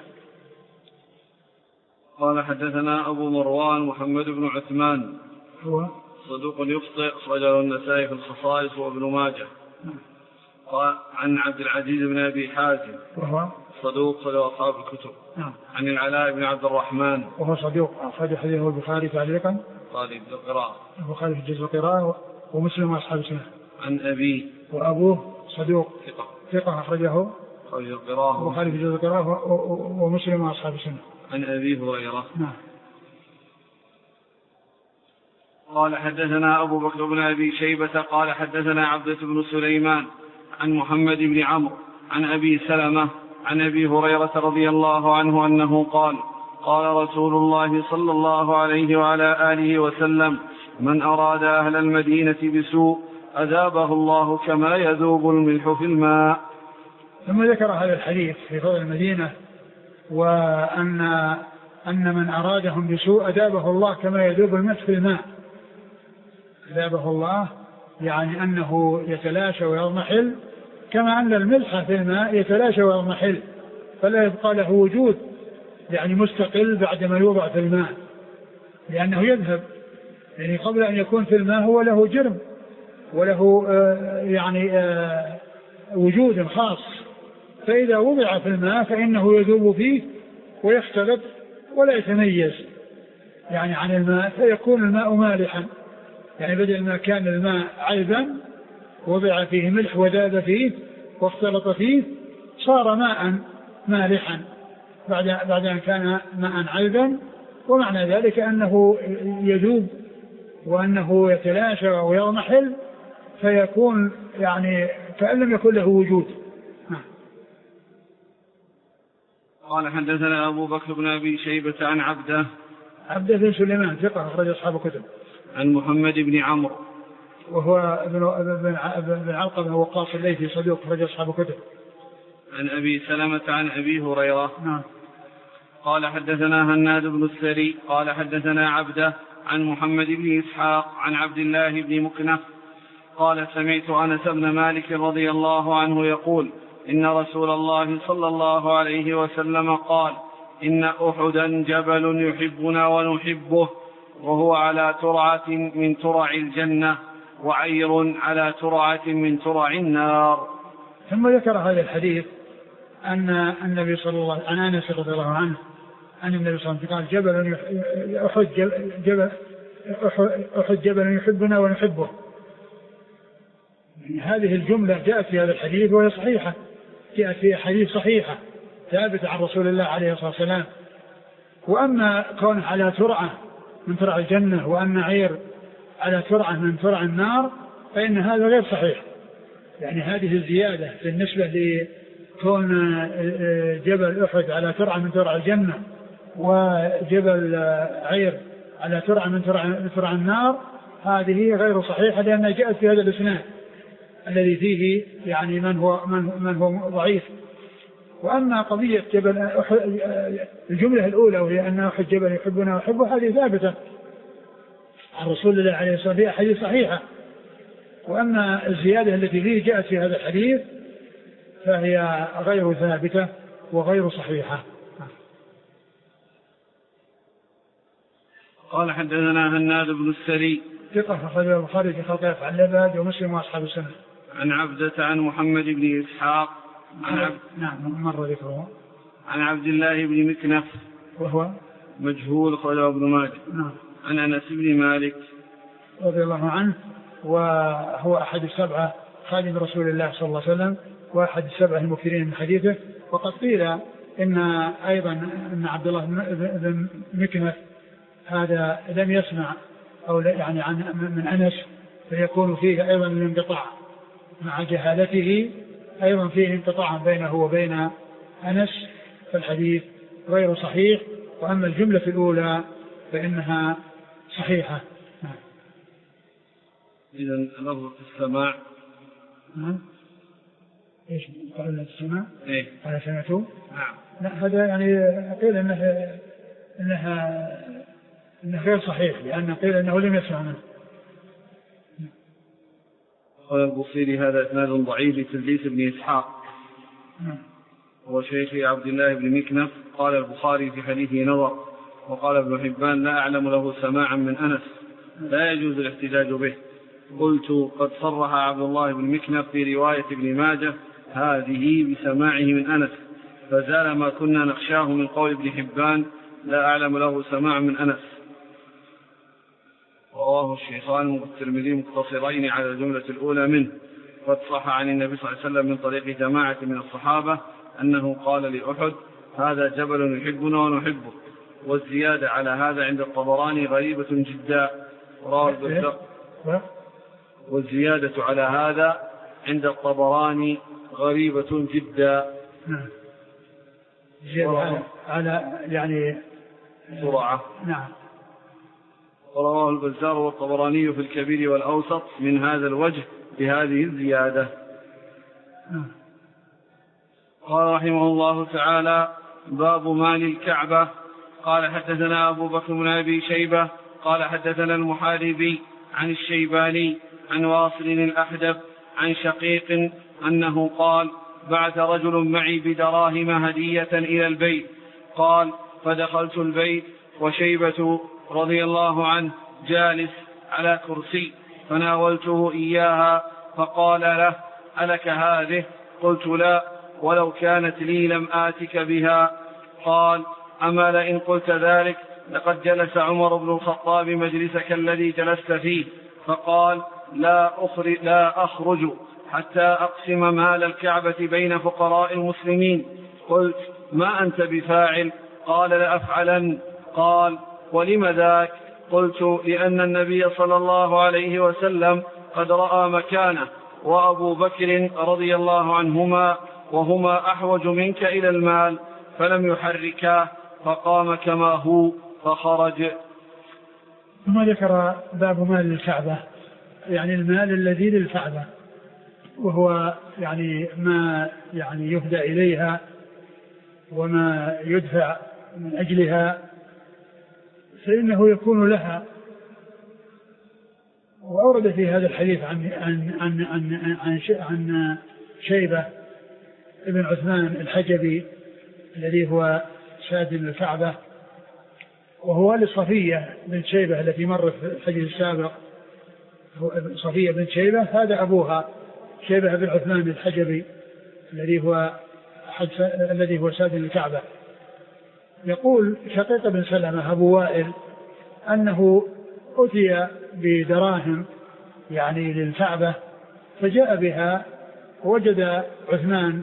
قال حدثنا أبو مروان محمد بن عثمان هو صدوق يخطئ أخرجه النسائي في الخصائص وابن ماجه. قال عن عبد العزيز بن أبي حازم وهو صدوق صدوق أصحاب الكتب. نعم. عن العلاء بن عبد الرحمن وهو صدوق أخرج حديثه البخاري تعليقا قال القراءة البخاري في جزء القراءة ومسلم وأصحاب السنة. عن أبيه وأبوه صدوق ثقة ثقة أخرجه خرج القراءة البخاري في جزء القراءة ومسلم وأصحاب السنة. عن أبي هريرة. نعم. قال حدثنا أبو بكر بن أبي شيبة قال حدثنا عبدة بن سليمان عن محمد بن عمرو عن أبي سلمة عن أبي هريرة رضي الله عنه أنه قال: قال رسول الله صلى الله عليه وعلى آله وسلم: من أراد أهل المدينة بسوء أذابه الله كما يذوب الملح في الماء. ثم ذكر هذا الحديث في فضل المدينة وأن أن من أرادهم بسوء أذابه الله كما يذوب الملح في الماء. أذابه الله يعني أنه يتلاشى ويضمحل كما أن الملح في الماء يتلاشى ويضمحل، فلا يبقى له وجود يعني مستقل بعدما يوضع في الماء، لأنه يذهب يعني قبل أن يكون في الماء هو له جرم وله آه يعني آه وجود خاص، فإذا وضع في الماء فإنه يذوب فيه ويختلط ولا يتميز يعني عن الماء، فيكون الماء مالحا، يعني بدل ما كان الماء عذبا وضع فيه ملح وذاب فيه واختلط فيه صار ماء مالحا بعد بعد أن كان ماء عذبا، ومعنى ذلك أنه يذوب وأنه يتلاشى ويضمحل فيكون يعني كأن لم يكن له وجود. قال حدثنا أبو بكر بن أبي شيبة عن عبده عبده بن سليمان ثقة أخرج أصحاب كتب. عن محمد بن عمرو وهو ابن ابن علقمة وقاص الليثي صدوق أخرج أصحاب كتب. عن أبي سلمة عن أبي هريرة. نعم. قال حدثنا هناد بن السري قال حدثنا عبده عن محمد بن إسحاق عن عبد الله بن مكنف قال سمعت أنس بن مالك رضي الله عنه يقول إن رسول الله صلى الله عليه وسلم قال إن أحدا جبل يحبنا ونحبه وهو على ترعة من ترع الجنة وعير على ترعة من ترع النار. ثم ذكر هذا الحديث أن النبي صلى الله عليه وسلم عن أنس رضي الله عنه أن النبي صلى الله عليه وسلم قال جبل أحد جبل أحد جبل يحبنا ونحبه. هذه الجملة جاءت في هذا الحديث وهي صحيحة، جاءت في حديث صحيحة ثابتة عن رسول الله عليه الصلاة والسلام. وأما كون على ترعة من ترع الجنة وأن عير على ترعة من ترع النار فإن هذا غير صحيح، يعني هذه الزيادة بالنسبة لكون جبل أحد على ترعة من ترع الجنة وجبل عير على ترعة من ترع النار هذه غير صحيحة، لأنها جاءت في هذا الإسناد الذي فيه يعني من هو من, من هو ضعيف. وأما قضية جبل أحد الجملة الأولى وهي أن أحد جبل يحبنا ويحبه هذه ثابتة عن رسول الله عليه الصلاة والسلام في أحاديث صحيحة. وأما الزيادة التي فيه جاءت في هذا الحديث فهي غير ثابتة وغير صحيحة. قال حدثنا هناد بن السري ثقة أخرج البخاري في خلق أفعال العباد ومسلم وأصحاب السنة. عن عبدة عن محمد بن إسحاق عن عبد نعم مر ذكره. عن عبد الله بن مكنف وهو مجهول أخرجه ابن ماجه. نعم. عن أنس بن مالك رضي الله عنه وهو أحد السبعة خادم رسول الله صلى الله عليه وسلم وأحد السبعة المكثرين من حديثه. وقد قيل إن أيضا أن عبد الله بن مكنف هذا لم يسمع أو يعني عن من أنس فيكون فيه أيضا الانقطاع مع جهالته، أيضا فيه انقطاع بينه وبين أنس، فالحديث غير صحيح. وأما الجملة الأولى فإنها صحيحة. إذن لفظ السماع نعم. إيش قال السماع؟ إيه. قال سمعته. نعم. لا هذا يعني قيل إنه إنها إنه غير صحيح لأن قيل إنه لم يسمع منه. قال البصيري هذا إسناد ضعيف لتدليس بن إسحاق نعم. وشيخ عبد الله بن مكنف. قال البخاري في حديثه نظر. وقال ابن حبان لا أعلم له سماعا من أنس لا يجوز الاحتجاج به. قلت قد صرح عبد الله بن مكنف في رواية ابن ماجه هذه بسماعه من أنس، فزال ما كنا نخشاه من قول ابن حبان لا أعلم له سماعا من أنس. رواه الشيخان والترمذي مقتصرين على الجملة الأولى منه. قد صح عن النبي صلى الله عليه وسلم من طريق جماعة من الصحابة أنه قال لأحد هذا جبل يحبنا ونحبه. والزيادة على هذا عند الطبراني غريبة جدا. والزيادة على هذا عند الطبراني غريبة جدا. نعم. زيادة على يعني سرعة. نعم. ورواه البزار والطبراني في الكبير والأوسط من هذا الوجه بهذه الزيادة. قال رحمه الله تعالى: باب مال الكعبة. قال حدثنا أبو بكر بن أبي شيبة قال حدثنا المحاربي عن الشيباني عن واصل الأحدب عن شقيق أنه قال: بعث رجل معي بدراهم هدية إلى البيت. قال: فدخلت البيت وشيبة رضي الله عنه جالس على كرسي، فناولته إياها فقال له: ألك هذه؟ قلت: لا، ولو كانت لي لم آتك بها. قال: أما لئن قلت ذلك لقد جلس عمر بن الخطاب مجلسك الذي جلست فيه فقال: لا أخرج, لا أخرج حتى أقسم مال الكعبة بين فقراء المسلمين. قلت: ما أنت بفاعل؟ قال: لأفعلن. قال: ولم ذاك؟ قلت: لأن النبي صلى الله عليه وسلم قد رأى مكانه، وأبو بكر رضي الله عنهما وهما أحوج منك إلى المال فلم يحركاه، فقام كما هو فخرج. ثم ذكر باب مال الكعبة، يعني المال الذي للكعبة، وهو يعني ما يعني يهدى إليها وما يدفع من أجلها، فإنه يكون لها. وأورد في هذا الحديث عن عن عن عن, عن, عن شيبة ابن عثمان الحجبي الذي هو سادن الكعبة، وهو لصفية بن شيبة التي مرت في الحديث السابق. صفية بن شيبة هذا أبوها شيبة بن عثمان الحجبي الذي هو الذي هو سادن الكعبة. يقول شقيق بن سلمة أبو وائل أنه أتي بدراهم يعني للكعبة، فجاء بها ووجد عثمان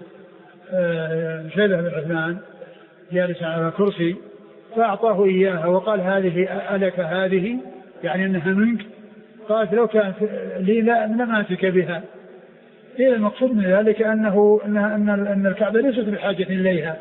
شيبة بن عثمان جالس على كرسي، فأعطاه إياها وقال: هذه ألك هذه؟ يعني أنها منك. قالت: لو كانت لي لم آتك بها. إيه المقصود من ذلك؟ أنه أن أن الكعبة ليست بحاجة إليها،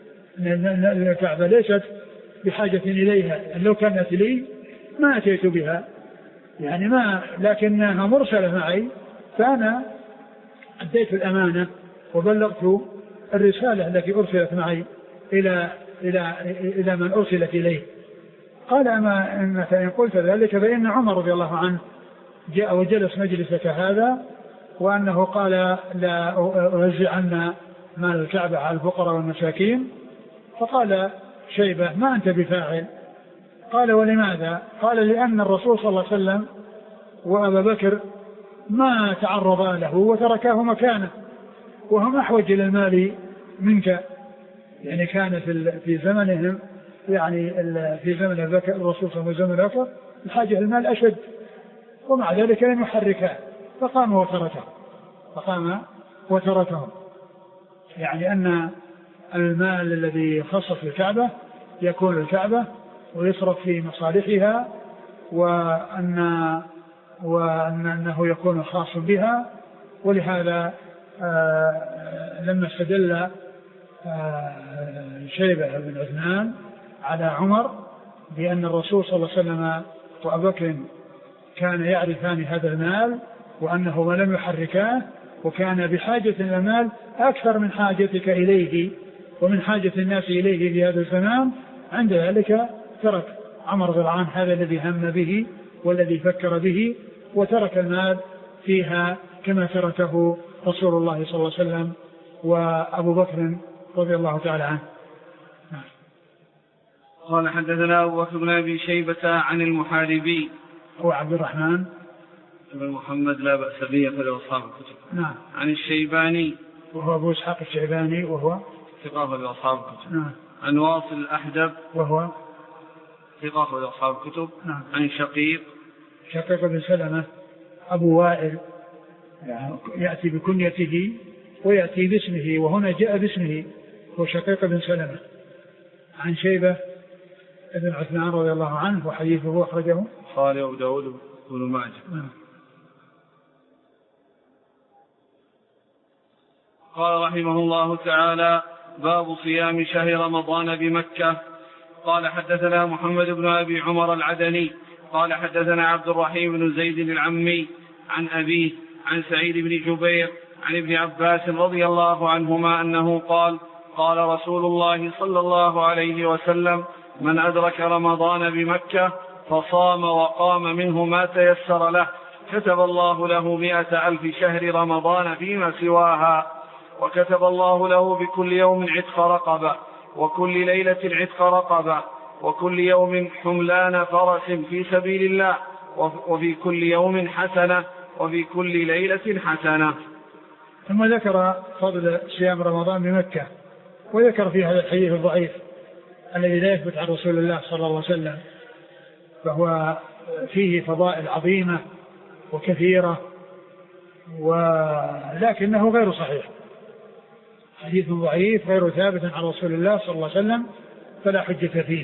أن الكعبة ليست بحاجة إليها، لو كانت لي ما أتيت بها، يعني ما، لكنها مرسلة معي، فأنا أديت الأمانة وبلغت الرسالة التي أرسلت معي إلى إلى إلى من أرسلت إليه. قال: أما إن قلت ذلك فإن عمر رضي الله عنه جاء وجلس مجلسك هذا، وأنه قال: لا أوزعن مال الكعبة على الفقراء والمساكين. فقال شيبة: ما أنت بفاعل؟ قال: ولماذا؟ قال: لأن الرسول صلى الله عليه وسلم وأبا بكر ما تعرضا له وتركاه مكانه، وهم أحوج إلى المال منك. يعني كان في زمنهم، يعني في زمن الرسول صلى الله عليه وسلم وزمن بكر الحاجة المال أشد، ومع ذلك لم يحركه، فقام وتركه فقام وتركه يعني أن المال الذي خصص الكعبة يكون الكعبة ويصرف في مصالحها، وأن وأنه يكون خاص بها. ولهذا آه لما استدل آه شيبة بن عثمان على عمر بأن الرسول صلى الله عليه وسلم وأبو بكر كان يعرفان هذا المال وأنه ما لم يحركاه، وكان بحاجة إلى المال أكثر من حاجتك إليه ومن حاجة الناس إليه في هذا الزمان، عند ذلك ترك عمر رضي الله عنه هذا الذي هم به والذي فكر به، وترك المال فيها كما تركه رسول الله صلى الله عليه وسلم وأبو بكر رضي الله تعالى عنه. قال: حدثنا أبو بكر بن أبي شيبة عن المحاربي هو عبد الرحمن بن محمد لا بأس به أخرج أصحاب الكتب. نعم. عن الشيباني وهو أبو إسحاق الشيباني وهو ثقة أخرج أصحاب الكتب. نعم. عن واصل الأحدب وهو ثقة أخرج أصحاب الكتب. نعم. عن شقيق شقيق بن سلمة أبو وائل، يعني يأتي بكنيته ويأتي باسمه، وهنا جاء باسمه هو شقيق بن سلمة. عن شيبة ابن عثمان رضي الله عنه وحديثه أخرجه البخاري وأبو داود وابن ماجه. قال رحمه الله تعالى: باب صيام شهر رمضان بمكة. قال: حدثنا محمد بن أبي عمر العدني قال حدثنا عبد الرحيم بن زيد العمي عن أبيه عن سعيد بن جبير عن ابن عباس رضي الله عنهما أنه قال قال رسول الله صلى الله عليه وسلم من أدرك رمضان بمكة فصام وقام منه ما تيسر له كتب الله له مئة ألف شهر رمضان فيما سواها، وكتب الله له بكل يوم عتق رقبة، وكل ليلة عتق رقبة، وكل يوم حملان فرس في سبيل الله، وفي كل يوم حسنة، وفي كل ليلة حسنة. ثم ذكر فضل صيام رمضان بمكة، وذكر في هذا الحديث الضعيف الذي لا يثبت عن رسول الله صلى الله عليه وسلم، فهو فيه فضائل عظيمة وكثيرة، ولكنه غير صحيح، حديث ضعيف غير ثابت عن رسول الله صلى الله عليه وسلم، فلا حجة فيه.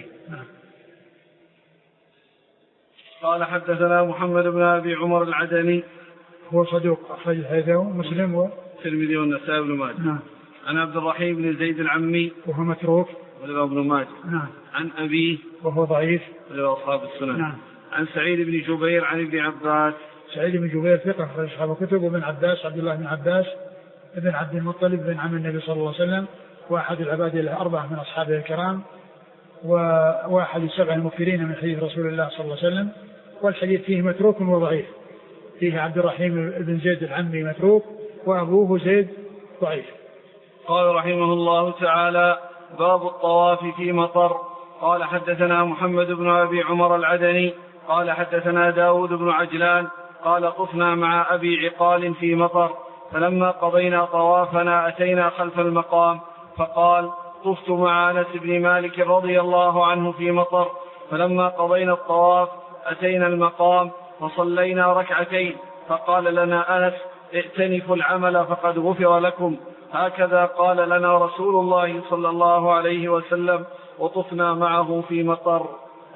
قال حدثنا محمد بن أبي عمر العدني هو صدوق أخرج حديثه مسلم والترمذي والنسائي بن ماجه. نعم. عن عبد الرحيم بن زيد العمي وهو متروك وله ابن ماجه. نعم. عن أبيه وهو ضعيف وله أصحاب السنن. نعم. عن سعيد بن جبير عن ابن عباس. سعيد بن جبير ثقة أخرج أصحاب الكتب، وابن عباس عبد الله بن عباس ابن عبد المطلب بن عم النبي صلى الله عليه وسلم، واحد العباد الأربعة من أصحابه الكرام، وواحد السبع المكثرين من حديث رسول الله صلى الله عليه وسلم. والحديث فيه متروك وضعيف، فيه عبد الرحيم بن زيد العمي متروك، وأبوه زيد ضعيف. قال رحمه الله تعالى باب الطواف في مطر. قال حدثنا محمد بن أبي عمر العدني قال حدثنا داود بن عجلان قال طفنا مع أبي عقال في مطر، فلما قضينا طوافنا أتينا خلف المقام، فقال طفت مع أنس بن مالك رضي الله عنه في مطر، فلما قضينا الطواف أتينا المقام فصلينا ركعتين، فقال لنا أنس ائتنفوا العمل فقد غفر لكم، هكذا قال لنا رسول الله صلى الله عليه وسلم، وطفنا معه في مطر.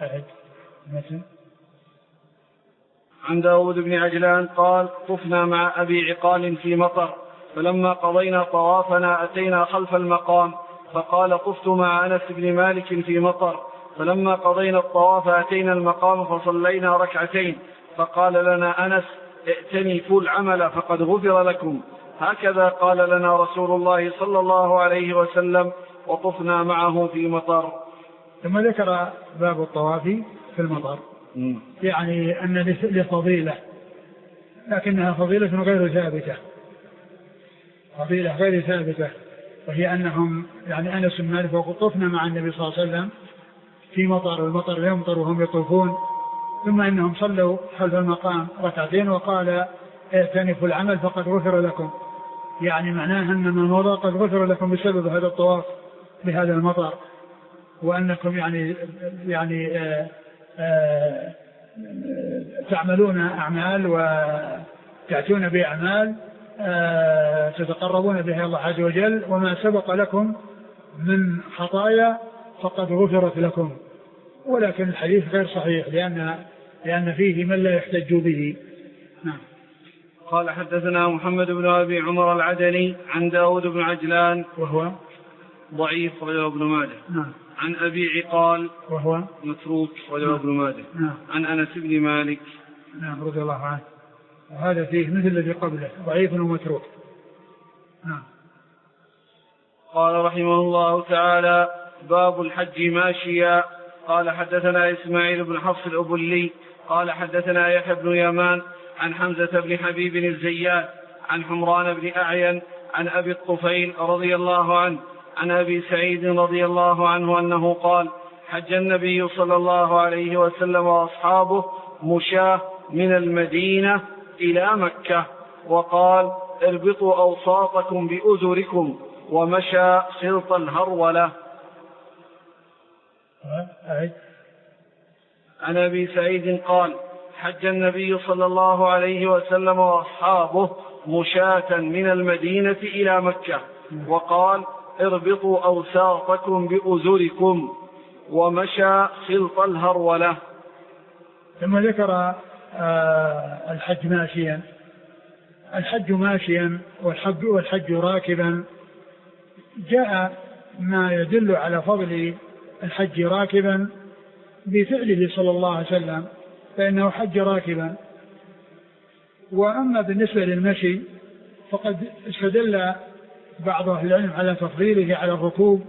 عن داود بن عجلان قال طفنا مع أبي عقال في مطر، فلما قضينا طوافنا أتينا خلف المقام، فقال طفت مع أنس بن مالك في مطر، فلما قضينا الطواف أتينا المقام فصلينا ركعتين، فقال لنا أنس ائتنفوا العمل فقد غفر لكم، هكذا قال لنا رسول الله صلى الله عليه وسلم، وطفنا معه في مطر. ثم ذكر باب الطواف في المطر، يعني أن لفضيلة، لكنها فضيلة غير ثابتة، فضيلة غير ثابتة، وهي أنهم يعني أنس بن مالك وطفنا مع النبي صلى الله عليه وسلم في مطر، المطر يمطر وهم يطوفون، ثم إنهم صلوا خلف المقام ركعتين وقال ائتنفوا العمل فقد غفر لكم، يعني معناه أن من مضى قد غفر لكم بسبب هذا الطواف بهذا المطر، وأنكم يعني يعني آآ آآ تعملون أعمال وتأتون بأعمال تتقربون بها الله عز وجل، وما سبق لكم من خطايا فقد غفرت لكم. ولكن الحديث غير صحيح لأن لأن فيه من لا يحتج به. نعم. قال حدثنا محمد بن أبي عمر العدني عن داود بن عجلان وهو ضعيف وله ابن ماجه. نعم. عن أبي عقال وهو متروك وله ابن ماجه. نعم. عن أنس بن مالك نعم رضي الله عنه، وهذا فيه مثل الذي قبله ضعيف ومتروك. نعم. قال رحمه الله تعالى باب الحج ماشيا. قال حدثنا إسماعيل بن حفص الأبلي قال حدثنا يحيى بن يمان عن حمزة بن حبيب الزيات عن حمران بن أعين عن أبي الطفيل رضي الله عنه عن أبي سعيد رضي الله عنه أنه قال حج النبي صلى الله عليه وسلم وأصحابه مشاه من المدينة إلى مكة، وقال اربطوا أوساطكم بأزركم، ومشى خلط الهرولة. عن أبي سعيد قال حج النبي صلى الله عليه وسلم وأصحابه مشاة من المدينة إلى مكة، وقال اربطوا أوساطكم بأزركم، ومشى خلط الهرولة. ثم ذكر آه الحج ماشيا. الحج ماشيا والحج, والحج راكبا. جاء ما يدل على فضل الحج راكبا بفعله صلى الله عليه وسلم فإنه حج راكبا. وأما بالنسبة للمشي فقد استدل بعض أهل العلم على تفضيله على الركوب،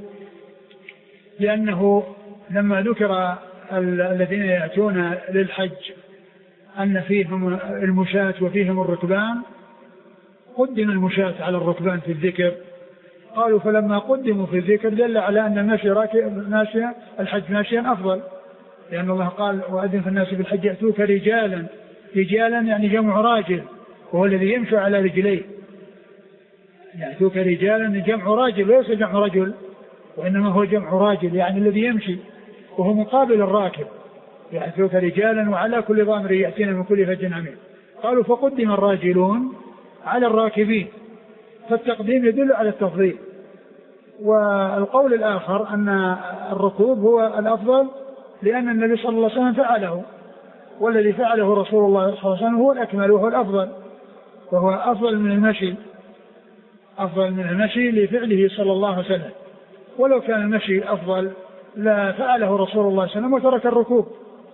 لأنه لما ذكر الذين يأتون للحج أن فيهم المشاة وفيهم الركبان قدم المشاة على الركبان في الذكر. قالوا فلما قدموا في الذكر دل على أن المشي راكب ماشيا الحج ماشيا أفضل، لأن الله قال وأذن في الناس بالحج يأتوك رجالا. رجالا يعني جمع راجل، وهو الذي يمشي على رجليه. يأتوك رجالا جمع راجل وليس جمع رجل، وإنما هو جمع راجل يعني الذي يمشي، وهو مقابل الراكب. يأتوك رجالا وعلى كل ضامر يأتينا من كل فج عميق. قالوا فقدم الراجلون على الراكبين، فالتقديم يدل على التفضيل. والقول الآخر أن الركوب هو الأفضل لأن النبي صلى الله عليه وسلم فعله، والذي فعله رسول الله صلى الله عليه وسلم هو الأكمل وهو الأفضل، وهو أفضل من المشي، أفضل من المشي لفعله صلى الله عليه وسلم. ولو كان المشي أفضل لا فعله رسول الله صلى الله عليه وسلم وترك الركوب.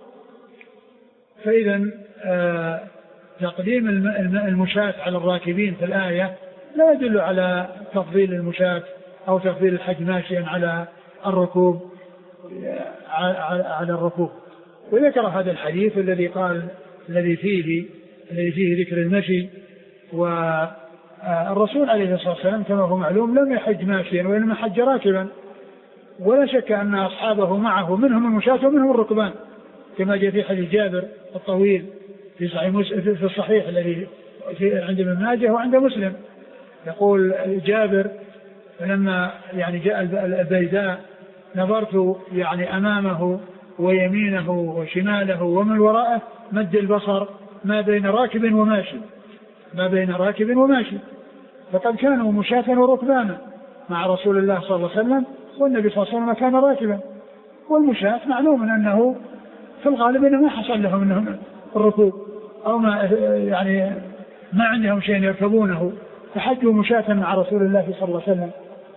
فإذا آه تقديم المشاة على الراكبين في الآية لا يدل على تفضيل المشاة أو تفضيل الحج ماشيا على الركوب على الركوب. وذكر هذا الحديث الذي قال الذي فيه الذي فيه ذكر المشي. والرسول عليه الصلاة والسلام كما هو معلوم لم يحج ماشيا وإنما حج راكبا، ولا شك أن أصحابه معه منهم المشاة ومنهم الركبان، كما جاء في حديث جابر الطويل في صحيح في الصحيح الذي عند ابن ماجه وعند مسلم. يقول جابر لما يعني جاء البيداء نظرت يعني أمامه ويمينه وشماله ومن وراءه مد البصر ما بين راكب وماشي، ما بين راكب وماشي. فقد كانوا مشاة وركبانا مع رسول الله صلى الله عليه وسلم، والنبي صلى الله عليه وسلم كان راكبا. والمشاة معلوم أنه في الغالب إنه ما حصل لهم منهم الركوب أو ما يعني ما عندهم شيء يركبونه، فحجوا مشاة مع رسول الله صلى الله عليه وسلم.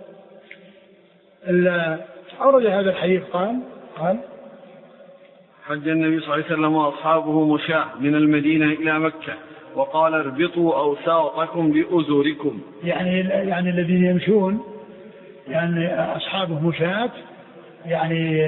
أورد هذا الحديث قال قال حج النبي صلى الله عليه وسلم وأصحابه مشاة من المدينة إلى مكة، وقال اربطوا أوساطكم بأزركم، يعني يعني الذين يمشون يعني أصحابه مشاة، يعني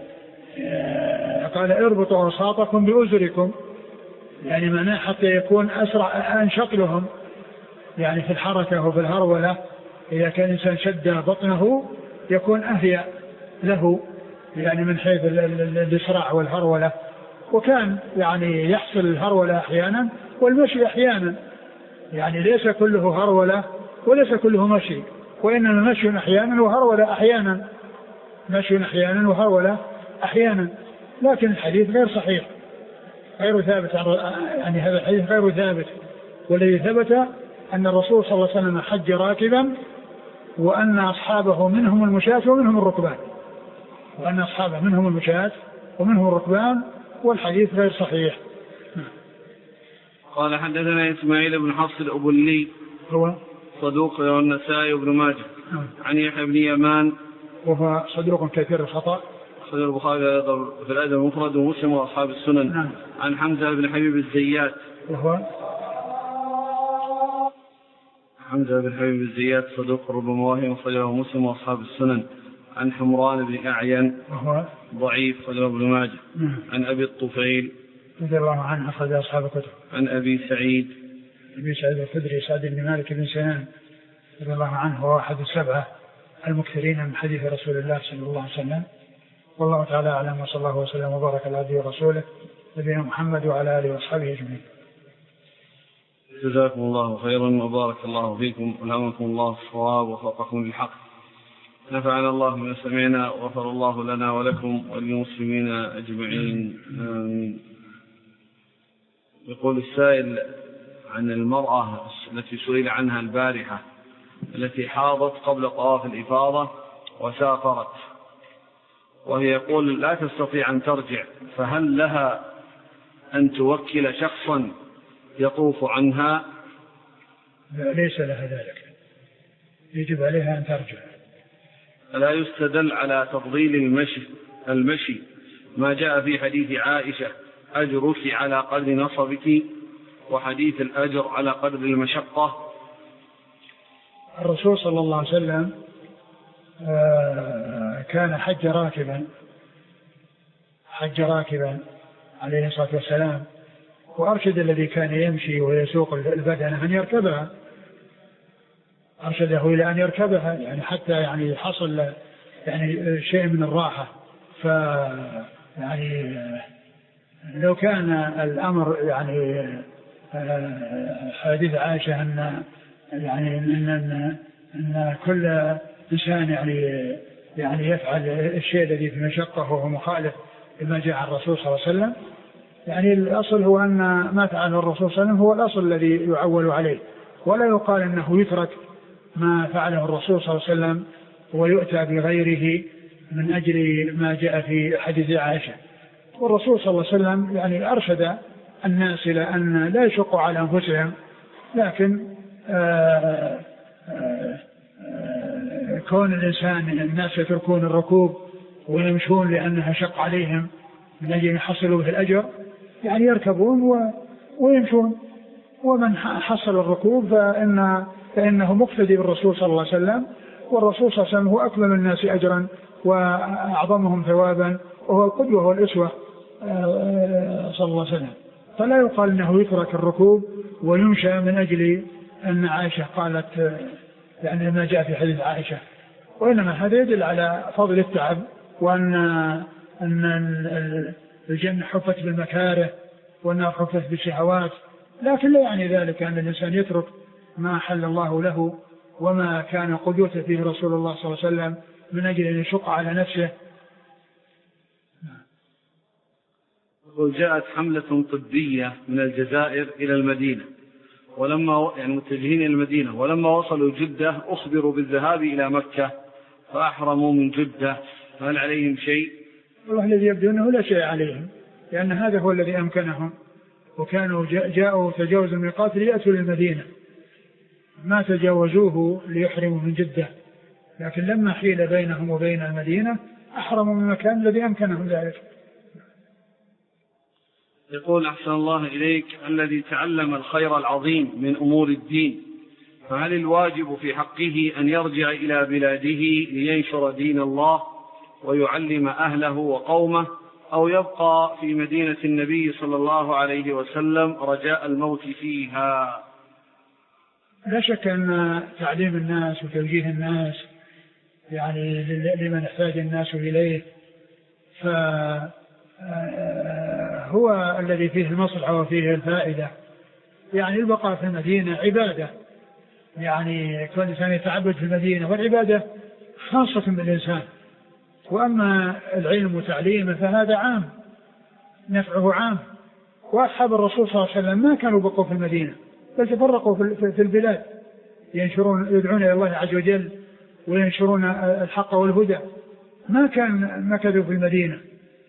قال اربطوا أوساطكم بأزركم، يعني معناه حتى يكون أسرع أنشط لهم يعني في الحركة وفي الهرولة. إذا كان إنسان شد بطنه يكون أهيأ له يعني من حيث الإسراع والهرولة. وكان يعني يحصل الهرولة أحيانا والمشي أحيانا، يعني ليس كله هرولة وليس كله مشي، وإنما مشي أحيانا وهرولة أحيانا، مشي أحيانا وهرولة أحيانا. لكن الحديث غير صحيح غير ثابت، يعني هذا الحديث غير ثابت. والذي ثبت أن الرسول صلى الله عليه وسلم حج راكبا، وأن أصحابه منهم المشاة ومنهم الركبان، وأن أصحابه منهم المشاة ومنهم الركبان، والحديث غير صحيح. قال حدثنا إسماعيل بن حفص الأبلي هو صدوق والنسائي وابن ماجه عن يحيى بن يمان وهو صدوق كثير الخطأ أخرجه البخاري في الأدب المفرد ومسلم وأصحاب السنن. نعم. عن حمزة بن حبيب الزيات وهو حمزة بن حبيب الزيات صدوق ربما وهم أخرجه مسلم وأصحاب السنن. عن حمران بن أعين وهو ضعيف أخرجه ابن ماجه. نعم. عن أبي الطفيل رضي الله عنه أخرج أصحاب الكتب. عن أبي سعيد أبي سعيد الخدري سعد بن مالك بن سنان رضي الله عنه، هو أحد السبعة المكثرين من حديث رسول الله صلى الله عليه وسلم. والله تعالى أعلم، وصلى الله وسلم وبارك على عبده ورسوله نبينا محمد وعلى آله وأصحابه أجمعين. جزاكم الله خيرا وبارك الله فيكم، ألهمكم الله الصواب ووفقكم للحق، نفعنا الله بما سمعنا وغفر الله لنا ولكم وللمسلمين أجمعين، آمين. يقول السائل عن المرأة التي سئل عنها البارحة التي حاضت قبل طواف الإفاضة وسافرت، وهي يقول لا تستطيع أن ترجع، فهل لها أن توكل شخصا يطوف عنها؟ لا، ليس لها ذلك، يجب عليها أن ترجع. ألا يستدل على تفضيل المشي المشي ما جاء في حديث عائشة أجرك على قدر نصبك وحديث الأجر على قدر المشقة؟ الرسول صلى الله عليه وسلم كان حج راكبا حج راكبا عليه الصلاة والسلام، وأرشد الذي كان يمشي ويسوق البدنة أن يركبها، أرشده إلى أن يركبها يعني حتى يعني حصل يعني شيء من الراحة. ف يعني لو كان الأمر يعني حديث عائشة أن يعني أن, أن, أن كل إنسان يعني يعني يفعل الشيء الذي في مشقة وهو مخالف لما جاء عن الرسول صلى الله عليه وسلم، يعني الأصل هو أن ما فعله الرسول صلى الله عليه وسلم هو الأصل الذي يعول عليه، ولا يقال أنه يترك ما فعله الرسول صلى الله عليه وسلم ويؤتى بغيره من أجل ما جاء في حديث عائشة. والرسول صلى الله عليه وسلم يعني أرشد الناس إلى أن لا يشقوا على أنفسهم، لكن آآ آآ كون الإنسان الناس يتركون الركوب ويمشون لأنها شق عليهم من أجل يحصلوا به الأجر، يعني يركبون ويمشون، ومن حصل الركوب فإن فإنه مقتدي بالرسول صلى الله عليه وسلم، والرسول صلى الله عليه وسلم هو أكمل الناس أجرا وأعظمهم ثوابا وهو القدوة والأسوة صلى الله عليه وسلم. فلا يقال أنه يترك الركوب ويمشى من أجل أن عائشة قالت يعني ما جاء في حديث عائشة، وإنما هذا يدل على فضل التعب وأن أن الجنة حفت بالمكاره والنار حفت بالشهوات، لكن لا يعني ذلك أن الإنسان يترك ما حل الله له وما كان قدوته فيه رسول الله صلى الله عليه وسلم من أجل أن يشق على نفسه. جاءت حملة طبية من الجزائر إلى المدينة، ولما يعني متجهين إلى المدينة، ولما وصلوا جدة أخبروا بالذهاب إلى مكة فأحرموا من جدة، فهل عليهم شيء؟ والله الذي يبدو أنه لا شيء عليهم، لأن هذا هو الذي أمكنهم، وكانوا جاءوا تجاوزوا الميقات ليأتوا للمدينة، ما تجاوزوه ليحرموا من جدة، لكن لما حيل بينهم وبين المدينة أحرموا من المكان الذي أمكنهم ذلك. يقول أحسن الله إليك: الذي تعلم الخير العظيم من أمور الدين، فهل الواجب في حقه أن يرجع إلى بلاده لينشر دين الله ويعلم أهله وقومه، أو يبقى في مدينة النبي صلى الله عليه وسلم رجاء الموت فيها؟ لا شك أن تعليم الناس وتوجيه الناس يعني لمن احتاج الناس إليه فهو الذي فيه المصلحة وفيه الفائدة. يعني البقاء في المدينة عبادة، يعني كل إنسان يتعبد في المدينة، والعبادة خاصة بالإنسان، وأما العلم وتعليمه فهذا عام، نفعه عام. وأصحاب الرسول صلى الله عليه وسلم ما كانوا بقوا في المدينة، بل تفرقوا في البلاد ينشرون يدعون إلى الله عز وجل وينشرون الحق والهدى، ما كان مكثوا في المدينة.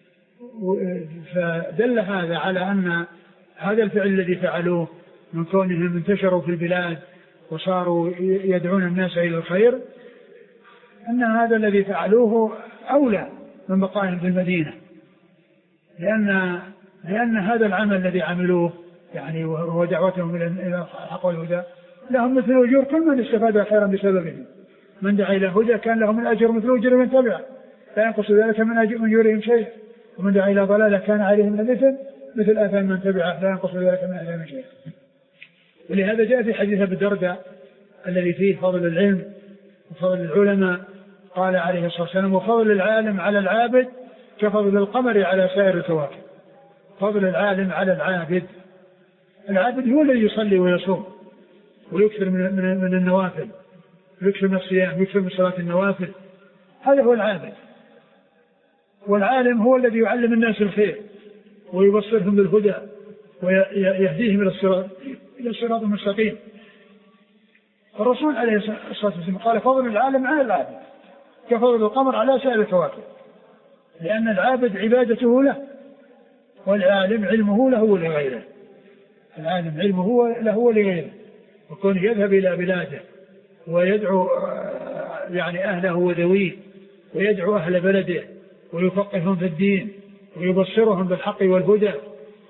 فدل هذا على أن هذا الفعل الذي فعلوه من كونهم انتشروا في البلاد وصاروا يدعون الناس إلى الخير، أن هذا الذي فعلوه أولى من بقائهم في المدينة، لأن لأن هذا العمل الذي عملوه يعني وهو دعوتهم إلى الحق والهدى لهم مثل أجور كل من استفاد خيرا بسببه، من دعا إلى هدى كان لهم الأجر مثل أجر من تبعه لا ينقص ذلك من أجورهم شيء، ومن دعا إلى ضلالة كان عليهم الإثم مثل آثام من تبعه لا ينقص ذلك من آثامهم شيء. ولهذا جاء في حديث أبي الدرداء الذي فيه فضل العلم وفضل العلماء، قال عليه الصلاة والسلام: وفضل العالم على العابد كفضل القمر على سائر الكواكب. فضل العالم على العابد، العابد هو الذي يصلي ويصوم ويكثر من, من, من النوافل، يكثر من الصيام، يكثر من صلاة النوافل، هذا هو العابد. والعالم هو الذي يعلم الناس الخير ويبصرهم بالهدى ويهديهم إلى الصراط إلى الصراط المستقيم. الرسول عليه الصلاة والسلام قال: فضل العالم على العابد كفضل القمر على سائر الكواكب، لأن العابد عبادته له، والعالم علمه له ولغيره. العالم علمه له ولغيره، وكون يذهب إلى بلاده ويدعو يعني أهله وذويه ويدعو أهل بلده ويفقههم في الدين ويبصرهم بالحق والهدى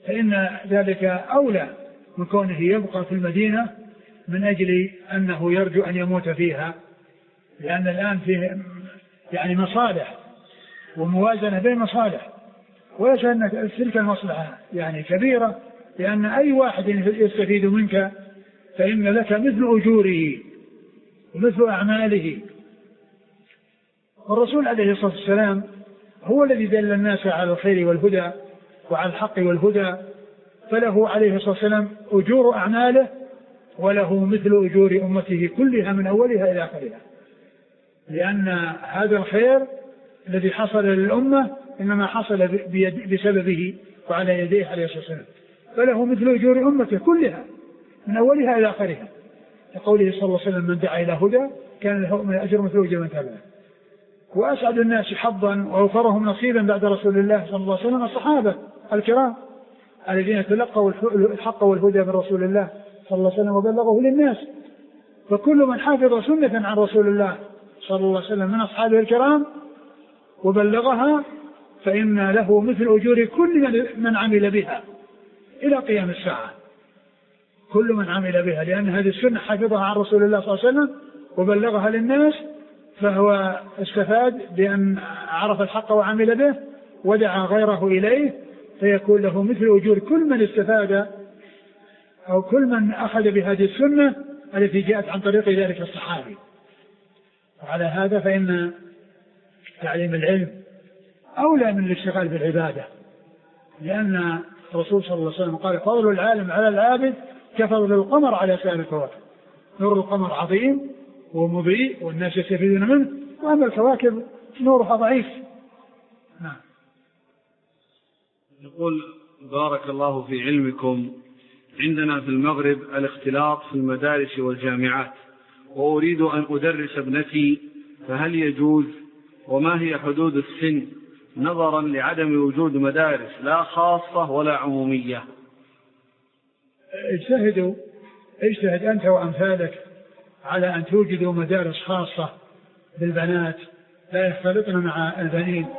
فإن ذلك أولى من كونه يبقى في المدينة من أجل أنه يرجو أن يموت فيها، لأن الآن فيه يعني مصالح وموازنة بين مصالح، وليس أن تلك المصلحة يعني كبيرة، لأن أي واحد يستفيد منك فإن لك مثل أجوره ومثل أعماله. والرسول عليه الصلاة والسلام هو الذي دل الناس على الخير والهدى وعلى الحق والهدى، فله عليه الصلاة والسلام أجور أعماله وله مثل أجور أمته كلها من أولها إلى آخرها، لأن هذا الخير الذي حصل للأمة إنما حصل بسببه وعلى يديه عليه الصلاة والسلام، فله مثل أجور أمته كلها من أولها إلى آخرها، لقوله صلى الله عليه وسلم من دعا إلى هدى كان له من أجر مثل أجر من تبعه. وأسعد الناس حظا وأوفرهم نصيبا بعد رسول الله صلى الله عليه وسلم الصحابة الكرام الذين تلقوا الحق والهدى من رسول الله صلى الله عليه وسلم وبلغه للناس. فكل من حافظ سنة عن رسول الله صلى الله عليه وسلم من أصحابه الكرام وبلغها فإن له مثل أجور كل من عمل بها إلى قيام الساعة، كل من عمل بها، لأن هذه السنة حفظها عن رسول الله صلى الله عليه وسلم وبلغها للناس، فهو استفاد بأن عرف الحق وعمل به ودعا غيره إليه، فيكون له مثل أجور كل من استفاد أو كل من أخذ بهذه السنة التي جاءت عن طريق ذلك الصحابي. وعلى هذا فإن تعليم العلم أولى من الاشتغال بالعبادة، لأن الرسول صلى الله عليه وسلم قال فضل العالم على العابد كفضل القمر على سائر الكواكب. نور القمر عظيم ومضيء والناس يستفيدون منه، وأما الكواكب نورها ضعيف. نعم. يقول بارك الله في علمكم، عندنا في المغرب الاختلاط في المدارس والجامعات، وأريد أن أدرس ابنتي، فهل يجوز؟ وما هي حدود السن نظرا لعدم وجود مدارس لا خاصة ولا عمومية؟ اجتهدوا اجتهد أنت وأمثالك على أن توجدوا مدارس خاصة بالبنات لا يختلطن مع البنين،